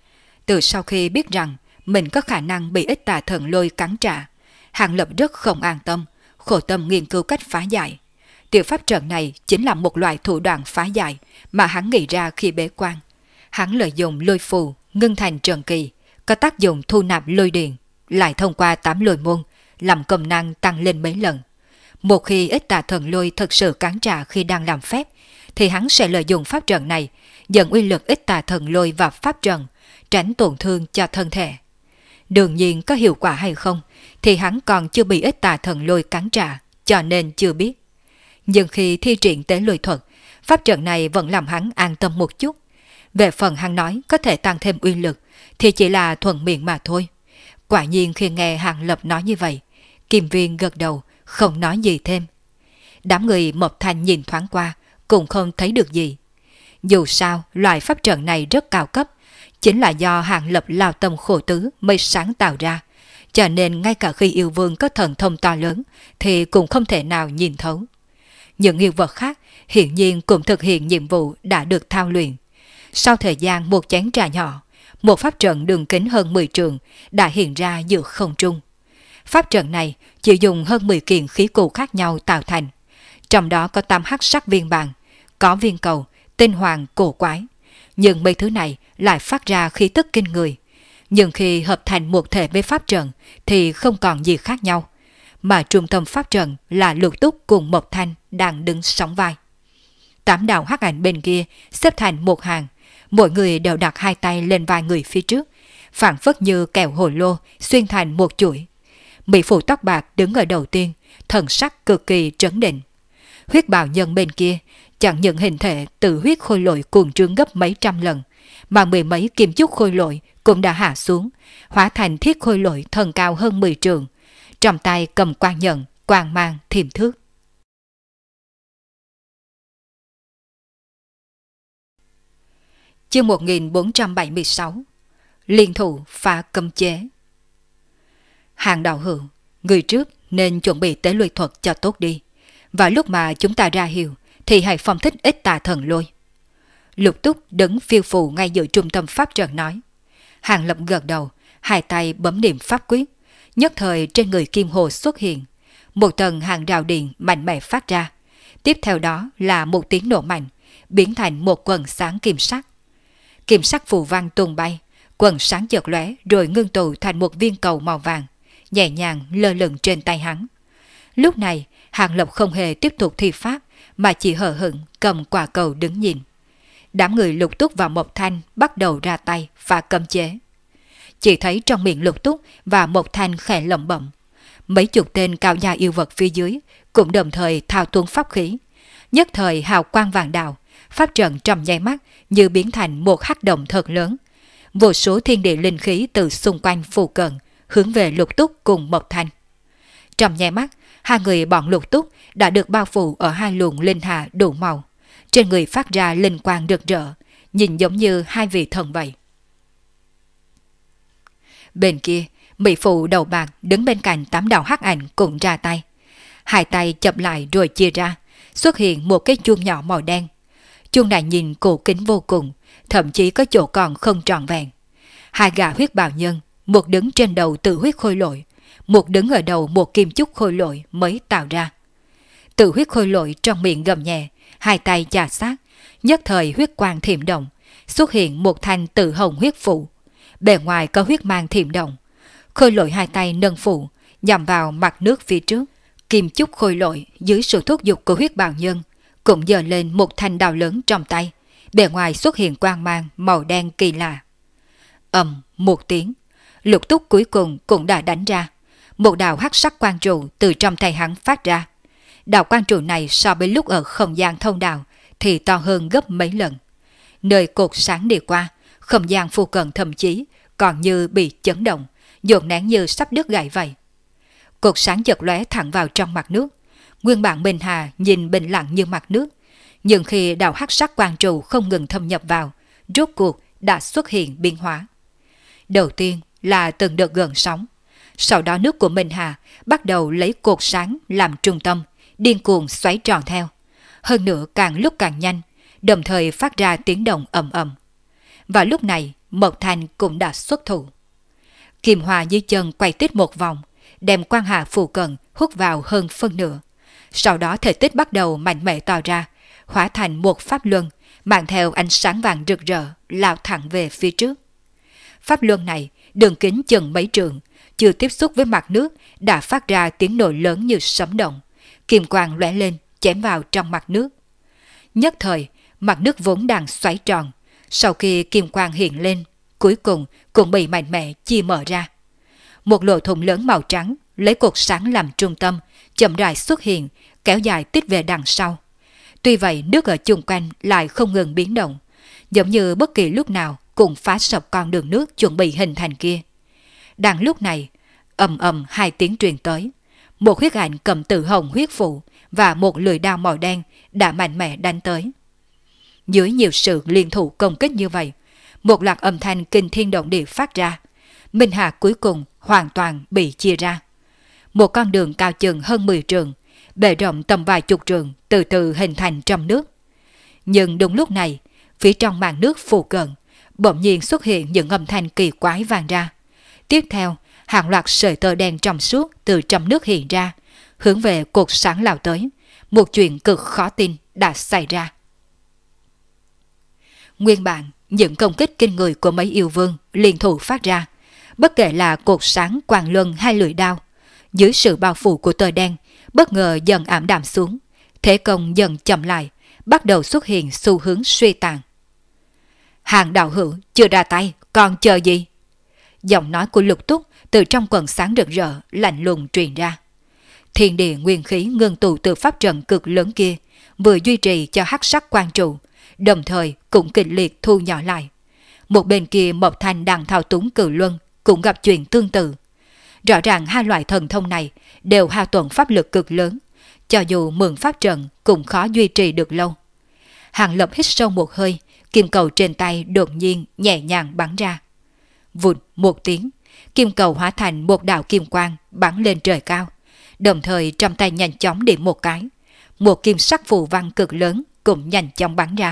Từ sau khi biết rằng mình có khả năng bị ít tà thần lôi cắn trả, Hàng Lập rất không an tâm, khổ tâm nghiên cứu cách phá giải. Tiểu pháp trận này chính là một loại thủ đoạn phá giải mà hắn nghĩ ra khi bế quan. Hắn lợi dụng lôi phù ngưng thành trận kỳ, có tác dụng thu nạp lôi điện, lại thông qua 8 lôi môn, làm công năng tăng lên mấy lần. Một khi ít tà thần lôi thực sự cắn trả khi đang làm phép, thì hắn sẽ lợi dụng pháp trận này, dẫn uy lực ít tà thần lôi vào pháp trận, tránh tổn thương cho thân thể. Đương nhiên có hiệu quả hay không, thì hắn còn chưa bị ít tà thần lôi cắn trả, cho nên chưa biết. Nhưng khi thi triển tế lôi thuật, pháp trận này vẫn làm hắn an tâm một chút. Về phần hắn nói có thể tăng thêm uy lực, thì chỉ là thuận miệng mà thôi. Quả nhiên khi nghe Hàng Lập nói như vậy, Kim Viên gật đầu, không nói gì thêm. Đám người Mộc Thanh nhìn thoáng qua, cũng không thấy được gì. Dù sao, loại pháp trận này rất cao cấp, chính là do Hàng Lập lao tâm khổ tứ mới sáng tạo ra, cho nên ngay cả khi yêu vương có thần thông to lớn thì cũng không thể nào nhìn thấu. Những yêu vật khác hiển nhiên cũng thực hiện nhiệm vụ đã được thao luyện. Sau thời gian một chén trà nhỏ, một pháp trận đường kính hơn 10 trượng đã hiện ra giữa không trung. Pháp trận này chỉ dùng hơn 10 kiện khí cụ khác nhau tạo thành, trong đó có 8 hắc sắc viên bàn, có viên cầu, tinh hoàng cổ quái. Nhưng mấy thứ này lại phát ra khí tức kinh người. Nhưng khi hợp thành một thể với pháp trận thì không còn gì khác nhau. Mà trung tâm pháp trận là Lục Túc cùng Mộc Thanh đang đứng sóng vai. 8 đạo hắc ảnh bên kia xếp thành một hàng, mỗi người đều đặt 2 tay lên vai người phía trước, phảng phất như kẹo hồ lô xuyên thành một chuỗi. Mỹ phụ tóc bạc đứng ở đầu tiên, thần sắc cực kỳ trấn định. Huyết bào nhân bên kia chẳng những hình thể tự huyết khôi lội cuồng trương gấp mấy trăm lần, mà 10 mấy kim chúc khôi lội cũng đã hạ xuống, hóa thành thiết khôi lội thân cao hơn 10 trượng, trong tay cầm quan nhận, quang mang thiềm thước. Chương 1476 Liên thủ phá cấm chế. Hàng đạo hữu, người trước nên chuẩn bị tế lôi thuật cho tốt đi. Và lúc mà chúng ta ra hiệu thì hãy phong thích ít tà thần lôi. Lục Túc đứng phiêu phù ngay giữa trung tâm pháp trận nói. Hàng Lập gật đầu, 2 tay bấm niệm pháp quyết. Nhất thời trên người Kim Hồ xuất hiện một tầng hàng rào điện mạnh mẽ phát ra. Tiếp theo đó là một tiếng nổ mạnh, biến thành một quần sáng kim sắc. Kim sắc phù văn tung bay, quần sáng chợt lóe rồi ngưng tụ thành một viên cầu màu vàng, nhẹ nhàng lơ lửng trên tay hắn. Lúc này, Hàng Lập không hề tiếp tục thi pháp, mà chỉ hờ hững cầm quả cầu đứng nhìn. Đám người Lục Túc và Mộc Thanh bắt đầu ra tay phá cấm chế. Chỉ thấy trong miệng Lục Túc và Mộc Thanh khẽ lẩm bẩm. Mấy chục tên cao gia yêu vật phía dưới cũng đồng thời thao túng pháp khí. Nhất thời hào quang vàng đạo, pháp trận trong nháy mắt như biến thành một hắc động thật lớn. Vô số thiên địa linh khí từ xung quanh phù cận hướng về Lục Túc cùng Mộc Thanh. Trong nháy mắt, 2 người bọn Lục Túc đã được bao phủ ở 2 luồng linh hà đủ màu. Trên người phát ra linh quang rực rỡ, nhìn giống như 2 vị thần vậy. Bên kia, Mỹ phụ đầu bạc đứng bên cạnh 8 đạo hắc ảnh cũng ra tay. 2 tay chập lại rồi chia ra, xuất hiện một cái chuông nhỏ màu đen. Chuông này nhìn cổ kính vô cùng, thậm chí có chỗ còn không trọn vẹn. 2 gã huyết bào nhân, một đứng trên đầu tự huyết khôi lội, một đứng ở đầu một kim chúc khôi lội mới tạo ra. Tự huyết khôi lội trong miệng gầm nhẹ, 2 tay chà sát, nhất thời huyết quang thiểm động, xuất hiện một thanh tự hồng huyết phụ. Bề ngoài có huyết mang thiểm động. Khôi lội 2 tay nâng phụ, nhằm vào mặt nước phía trước. Kim chúc khôi lội dưới sự thúc giục của huyết bào nhân, cũng giơ lên một thanh đao lớn trong tay, bề ngoài xuất hiện quang mang màu đen kỳ lạ. Ầm một tiếng, Lục Túc cuối cùng cũng đã đánh ra. Một đạo hắc sắc quang trụ từ trong tay hắn phát ra. Đạo quang trụ này so với lúc ở không gian thông đạo thì to hơn gấp mấy lần. Nơi cột sáng đi qua, không gian phụ cận thậm chí còn như bị chấn động, dồn nén như sắp đứt gãy vậy. Cột sáng chợt lóe thẳng vào trong mặt nước. Nguyên bản Minh Hà nhìn bình lặng như mặt nước, nhưng khi đạo hắc sắc quang trụ không ngừng thâm nhập vào, rốt cuộc đã xuất hiện biến hóa. Đầu tiên là từng đợt gợn sóng, sau đó nước của Minh Hà bắt đầu lấy cột sáng làm trung tâm, điên cuồng xoáy tròn theo. Hơn nữa càng lúc càng nhanh, đồng thời phát ra tiếng động ầm ầm. Và lúc này Mộc Thanh cũng đã xuất thủ. Kim Hoa dưới chân quay tít một vòng, đem quang hà phù cận hút vào hơn phân nửa. Sau đó thể tích bắt đầu mạnh mẽ tỏ ra, hóa thành một pháp luân, mang theo ánh sáng vàng rực rỡ, lao thẳng về phía trước. Pháp luân này đường kính chừng mấy trượng, chưa tiếp xúc với mặt nước đã phát ra tiếng nổ lớn như sấm động. Kim quang lóe lên, chém vào trong mặt nước. Nhất thời, mặt nước vốn đang xoáy tròn, sau khi kim quang hiện lên, cuối cùng cũng bị mạnh mẽ chia mở ra. Một lỗ thủng lớn màu trắng lấy cột sáng làm trung tâm, chậm rãi xuất hiện, kéo dài tít về đằng sau. Tuy vậy nước ở chung quanh lại không ngừng biến động, giống như bất kỳ lúc nào cũng phá sập con đường nước chuẩn bị hình thành kia. Đang lúc này, ầm ầm hai tiếng truyền tới, một huyết ảnh cầm tử hồng huyết phụ và một lưỡi đao màu đen đã mạnh mẽ đánh tới. Dưới nhiều sự liên thủ công kích như vậy, một loạt âm thanh kinh thiên động địa phát ra. Minh Hà cuối cùng hoàn toàn bị chia ra. Một con đường cao chừng hơn 10 trượng, bề rộng tầm vài chục trượng từ từ hình thành trong nước. Nhưng đúng lúc này, phía trong màn nước phụ cận, bỗng nhiên xuất hiện những âm thanh kỳ quái vang ra. Tiếp theo, hàng loạt sợi tơ đen trong suốt từ trong nước hiện ra, hướng về cột sáng lao tới. Một chuyện cực khó tin đã xảy ra. Nguyên bản, những công kích kinh người của mấy yêu vương liên thủ phát ra, bất kể là cột sáng, quang luân hay lưỡi đao, dưới sự bao phủ của tơ đen, bất ngờ dần ảm đạm xuống, thế công dần chậm lại, bắt đầu xuất hiện xu hướng suy tàn. Hàng đạo hữu chưa ra tay, còn chờ gì? Giọng nói của Lục Túc từ trong quần sáng rực rỡ lạnh lùng truyền ra. Thiên địa nguyên khí ngưng tụ từ pháp trận cực lớn kia vừa duy trì cho hắc sắc quang trụ, đồng thời cũng kịch liệt thu nhỏ lại. Một bên kia Mộc Thanh đang thao túng cử luân cũng gặp chuyện tương tự. Rõ ràng hai loại thần thông này đều hao tổn pháp lực cực lớn, cho dù mượn pháp trận cũng khó duy trì được lâu. Hàng Lập hít sâu một hơi, kim cầu trên tay đột nhiên nhẹ nhàng bắn ra. Vụt một tiếng, kim cầu hóa thành một đạo kim quang bắn lên trời cao, đồng thời trong tay nhanh chóng điểm một cái. Một kim sắc phù văn cực lớn cũng nhanh chóng bắn ra.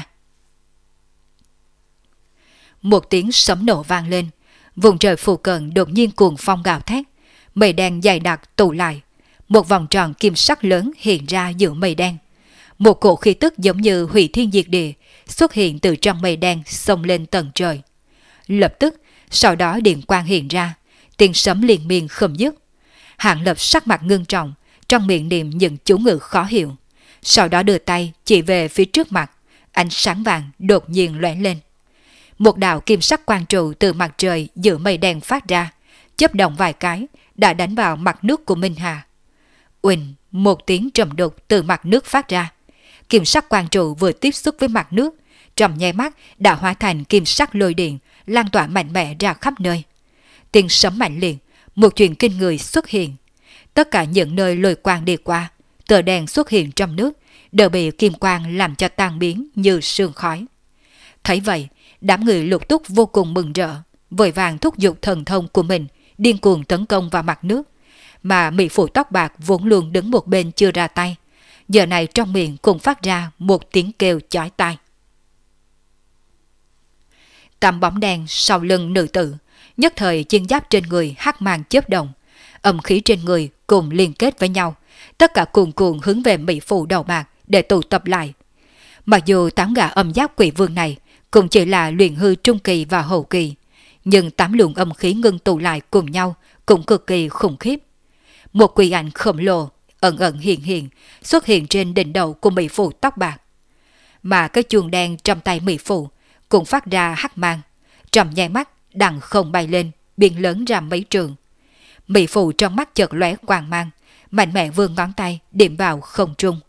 Một tiếng sấm nổ vang lên, vùng trời phù cận đột nhiên cuồng phong gào thét, mây đen dày đặc tụ lại, một vòng tròn kim sắc lớn hiện ra giữa mây đen. Một cổ khí tức giống như hủy thiên diệt địa xuất hiện từ trong mây đen xông lên tận trời. Lập tức, sau đó điện quang hiện ra, tiếng sấm liên miên không dứt. Hạng Lập sắc mặt ngưng trọng, trong miệng niệm những chú ngữ khó hiểu. Sau đó đưa tay chỉ về phía trước mặt, ánh sáng vàng đột nhiên lóe lên. Một đạo kim sắc quang trụ từ mặt trời giữa mây đen phát ra, chớp động vài cái đã đánh vào mặt nước của Minh Hà. Uỳnh, một tiếng trầm đục từ mặt nước phát ra. Kim sắc quang trụ vừa tiếp xúc với mặt nước, trong nháy mắt đã hóa thành kim sắc lôi điện, lan tỏa mạnh mẽ ra khắp nơi. Tiếng sấm mạnh liệt, một chuyện kinh người xuất hiện. Tất cả những nơi lôi quang đi qua, tờ đèn xuất hiện trong nước, đều bị kim quang làm cho tan biến như sương khói. Thấy vậy, đám người Lục Túc vô cùng mừng rỡ, vội vàng thúc giục thần thông của mình, điên cuồng tấn công vào mặt nước. Mà mỹ phụ tóc bạc vốn luôn đứng một bên chưa ra tay, giờ này trong miệng cũng phát ra một tiếng kêu chói tai. Tầm bóng đen sau lưng nữ tử, nhất thời chiến giáp trên người hắc mang chớp động, âm khí trên người cùng liên kết với nhau, tất cả cuồn cuộn hướng về mỹ phụ đầu bạc để tụ tập lại. Mặc dù 8 gã âm giáp quỷ vương này cũng chỉ là luyện hư trung kỳ và hậu kỳ, nhưng 8 luồng âm khí ngưng tụ lại cùng nhau cũng cực kỳ khủng khiếp. một quỷ ảnh khổng lồ ẩn ẩn hiện hiện xuất hiện trên đỉnh đầu của mỹ phụ tóc bạc. Mà cái chuông đen trong tay mỹ phụ cũng phát ra hắc mang, trong nháy mắt đằng không bay lên, biến lớn ra mấy trường. Mỹ phụ trong mắt chợt lóe quang mang, mạnh mẽ vươn ngón tay điểm vào không trung.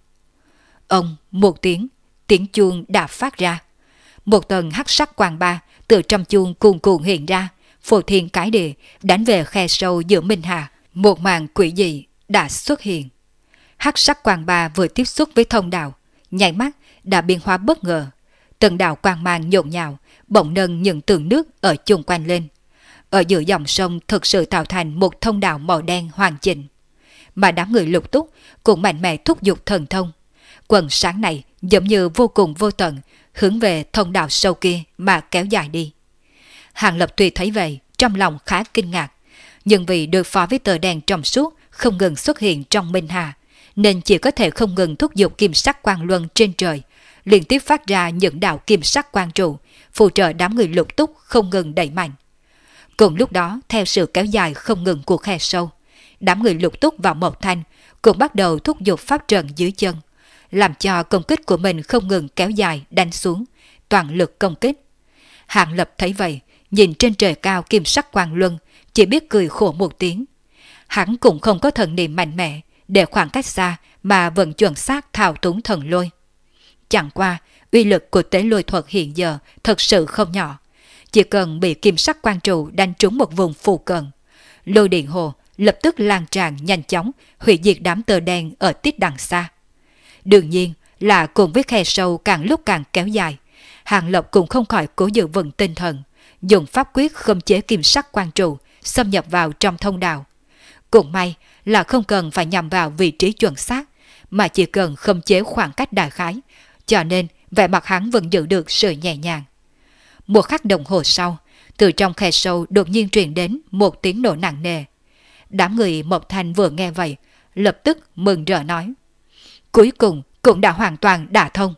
Ông một tiếng chuông đã phát ra. Một tầng hắc sắc quang ba từ trong chuông cuồn cuộn hiện ra, phô thiên cái địa đánh về khe sâu giữa Minh Hà. Một màn quỷ dị đã xuất hiện. Hắc sắc quang ba vừa tiếp xúc với thông đạo, nháy mắt đã biến hóa bất ngờ. Từng đạo quang mang nhộn nhạo, bỗng nâng những tường nước ở chung quanh lên. Ở giữa dòng sông thực sự tạo thành một thông đạo màu đen hoàn chỉnh. Mà đám người Lục Túc cũng mạnh mẽ thúc giục thần thông. Quần sáng này giống như vô cùng vô tận, hướng về thông đạo sâu kia mà kéo dài đi. Hàng Lập tuy thấy vậy, trong lòng khá kinh ngạc, nhưng vì đối phó với tờ đèn trong suốt không ngừng xuất hiện trong Minh Hà, nên chỉ có thể không ngừng thúc giục kim sắc quang luân trên trời, liên tiếp phát ra những đạo kim sắc quang trụ, phụ trợ đám người Lục Túc không ngừng đẩy mạnh. Cùng lúc đó, theo sự kéo dài không ngừng của khe sâu, đám người Lục Túc và Mộc Thanh cũng bắt đầu thúc giục pháp trận dưới chân, làm cho công kích của mình không ngừng kéo dài đánh xuống, toàn lực công kích. Hàng Lập thấy vậy, nhìn trên trời cao kim sắc quang luân, chỉ biết cười khổ một tiếng. Hắn cũng không có thần niệm mạnh mẽ để khoảng cách xa mà vẫn chuẩn xác thao túng thần lôi. Chẳng qua, uy lực của tế lôi thuật hiện giờ thật sự không nhỏ. Chỉ cần bị kim sắc quang trụ đánh trúng một vùng phù cận, lôi điện hồ lập tức lan tràn nhanh chóng, hủy diệt đám tơ đen ở tít đằng xa. Đương nhiên là cùng với khe sâu càng lúc càng kéo dài, Hàng Lập cũng không khỏi cố giữ vững tinh thần, dùng pháp quyết khống chế kim sắc quang trụ xâm nhập vào trong thông đạo. Cũng may là không cần phải nhằm vào vị trí chuẩn xác, mà chỉ cần khống chế khoảng cách đại khái, cho nên vẻ mặt hắn vẫn giữ được sự nhẹ nhàng. Một khắc đồng hồ sau, từ trong khe sâu đột nhiên truyền đến một tiếng nổ nặng nề. Đám người Mộc Thanh vừa nghe vậy, lập tức mừng rỡ nói: cuối cùng cũng đã hoàn toàn đả thông.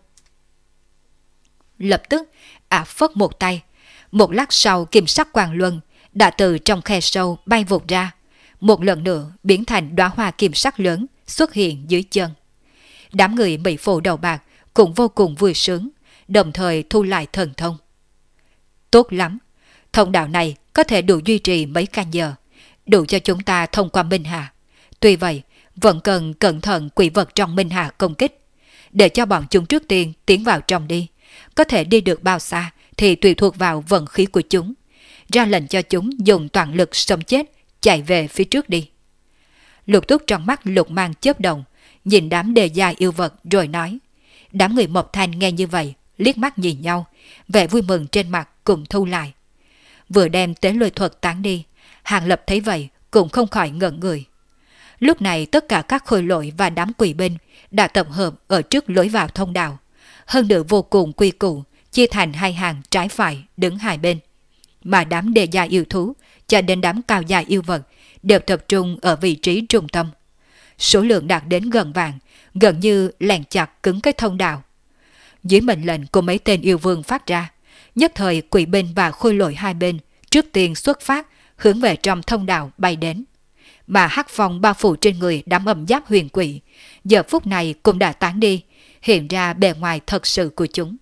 Lập tức áp phất một tay, một lát sau kim sắc quang luân đã từ trong khe sâu bay vụt ra, một lần nữa biến thành đóa hoa kim sắc lớn xuất hiện dưới chân. Đám người mỹ phụ đầu bạc cũng vô cùng vui sướng, đồng thời thu lại thần thông. Tốt lắm, thông đạo này có thể đủ duy trì mấy canh giờ, đủ cho chúng ta thông qua Minh Hà. Tuy vậy, vẫn cần cẩn thận quỷ vật trong Minh Hà công kích, để cho bọn chúng trước tiên tiến vào trong đi. Có thể đi được bao xa thì tùy thuộc vào vận khí của chúng. Ra lệnh cho chúng dùng toàn lực sống chết, chạy về phía trước đi. Lục Túc trong mắt lục mang chớp động, nhìn đám đề dài yêu vật rồi nói. Đám người Mộc Thanh nghe như vậy, liếc mắt nhìn nhau, vẻ vui mừng trên mặt cùng thu lại. Vừa đem tế lôi thuật tán đi, Hàng Lập thấy vậy cũng không khỏi ngẩn người. Lúc này tất cả các khôi lỗi và đám quỷ binh đã tập hợp ở trước lối vào thông đạo, hơn nữa vô cùng quy củ, chia thành hai hàng trái phải đứng hai bên. Mà đám đề dài yêu thú cho đến đám cao dài yêu vật đều tập trung ở vị trí trung tâm. Số lượng đạt đến gần vạn, gần như lèn chặt cứng cái thông đạo. Dưới mệnh lệnh của mấy tên yêu vương phát ra, nhất thời quỷ binh và khôi lỗi hai bên trước tiên xuất phát hướng về trong thông đạo bay đến. Mà hắc phong bao phủ trên người đám âm giáp huyền quỷ giờ phút này cũng đã tán đi, hiện ra bề ngoài thật sự của chúng.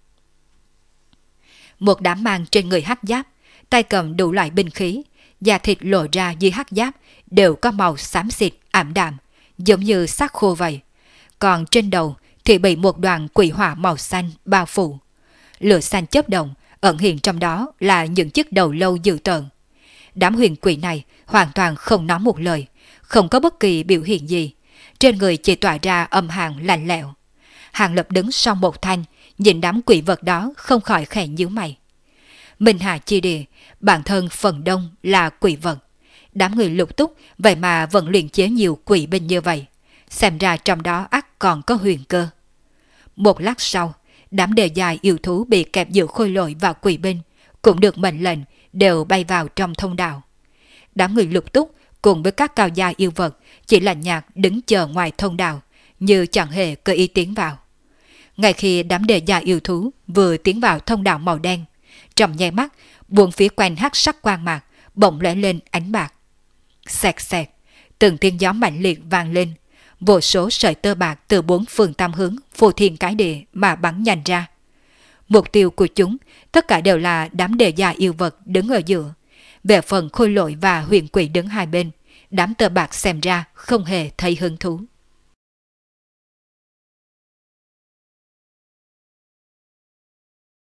Một đám mang trên người hắc giáp, tay cầm đủ loại binh khí, da thịt lộ ra dưới hắc giáp đều có màu xám xịt ảm đạm, giống như xác khô vậy. Còn trên đầu thì bị một đoàn quỷ hỏa màu xanh bao phủ. Lửa xanh chớp động, ẩn hiện trong đó là những chiếc đầu lâu dữ tợn. Đám huyền quỷ này hoàn toàn không nói một lời, không có bất kỳ biểu hiện gì, trên người chỉ tỏa ra âm hàn lạnh lẽo. Hàng Lập đứng sau một thanh, nhìn đám quỷ vật đó không khỏi khẽ nhíu mày. Minh Hà chi địa, bản thân phần đông là quỷ vật. Đám người Lục Túc vậy mà vẫn luyện chế nhiều quỷ binh như vậy, xem ra trong đó ắt còn có huyền cơ. Một lát sau, đám đề dài yêu thú bị kẹp giữa khôi lỗi và quỷ binh cũng được mệnh lệnh đều bay vào trong thông đạo. Đám người Lục Túc cùng với các cao gia yêu vật chỉ lạnh nhạt đứng chờ ngoài thông đạo, như chẳng hề có ý tiến vào. Ngay khi đám đề gia yêu thú vừa tiến vào thông đạo màu đen, trong nháy mắt, buồng phía quanh hắc sắc quang mạc bỗng lóe lên ánh bạc. Xẹt xẹt, Từng tiếng gió mạnh liệt vang lên, vô số sợi tơ bạc từ bốn phương tám hướng phô thiên cái địa mà bắn nhanh ra. Mục tiêu của chúng tất cả đều là đám đề gia yêu vật đứng ở giữa. Về phần Khôi Lỗi và Huyền Quỷ đứng hai bên, đám tơ bạc xem ra không hề thấy hứng thú.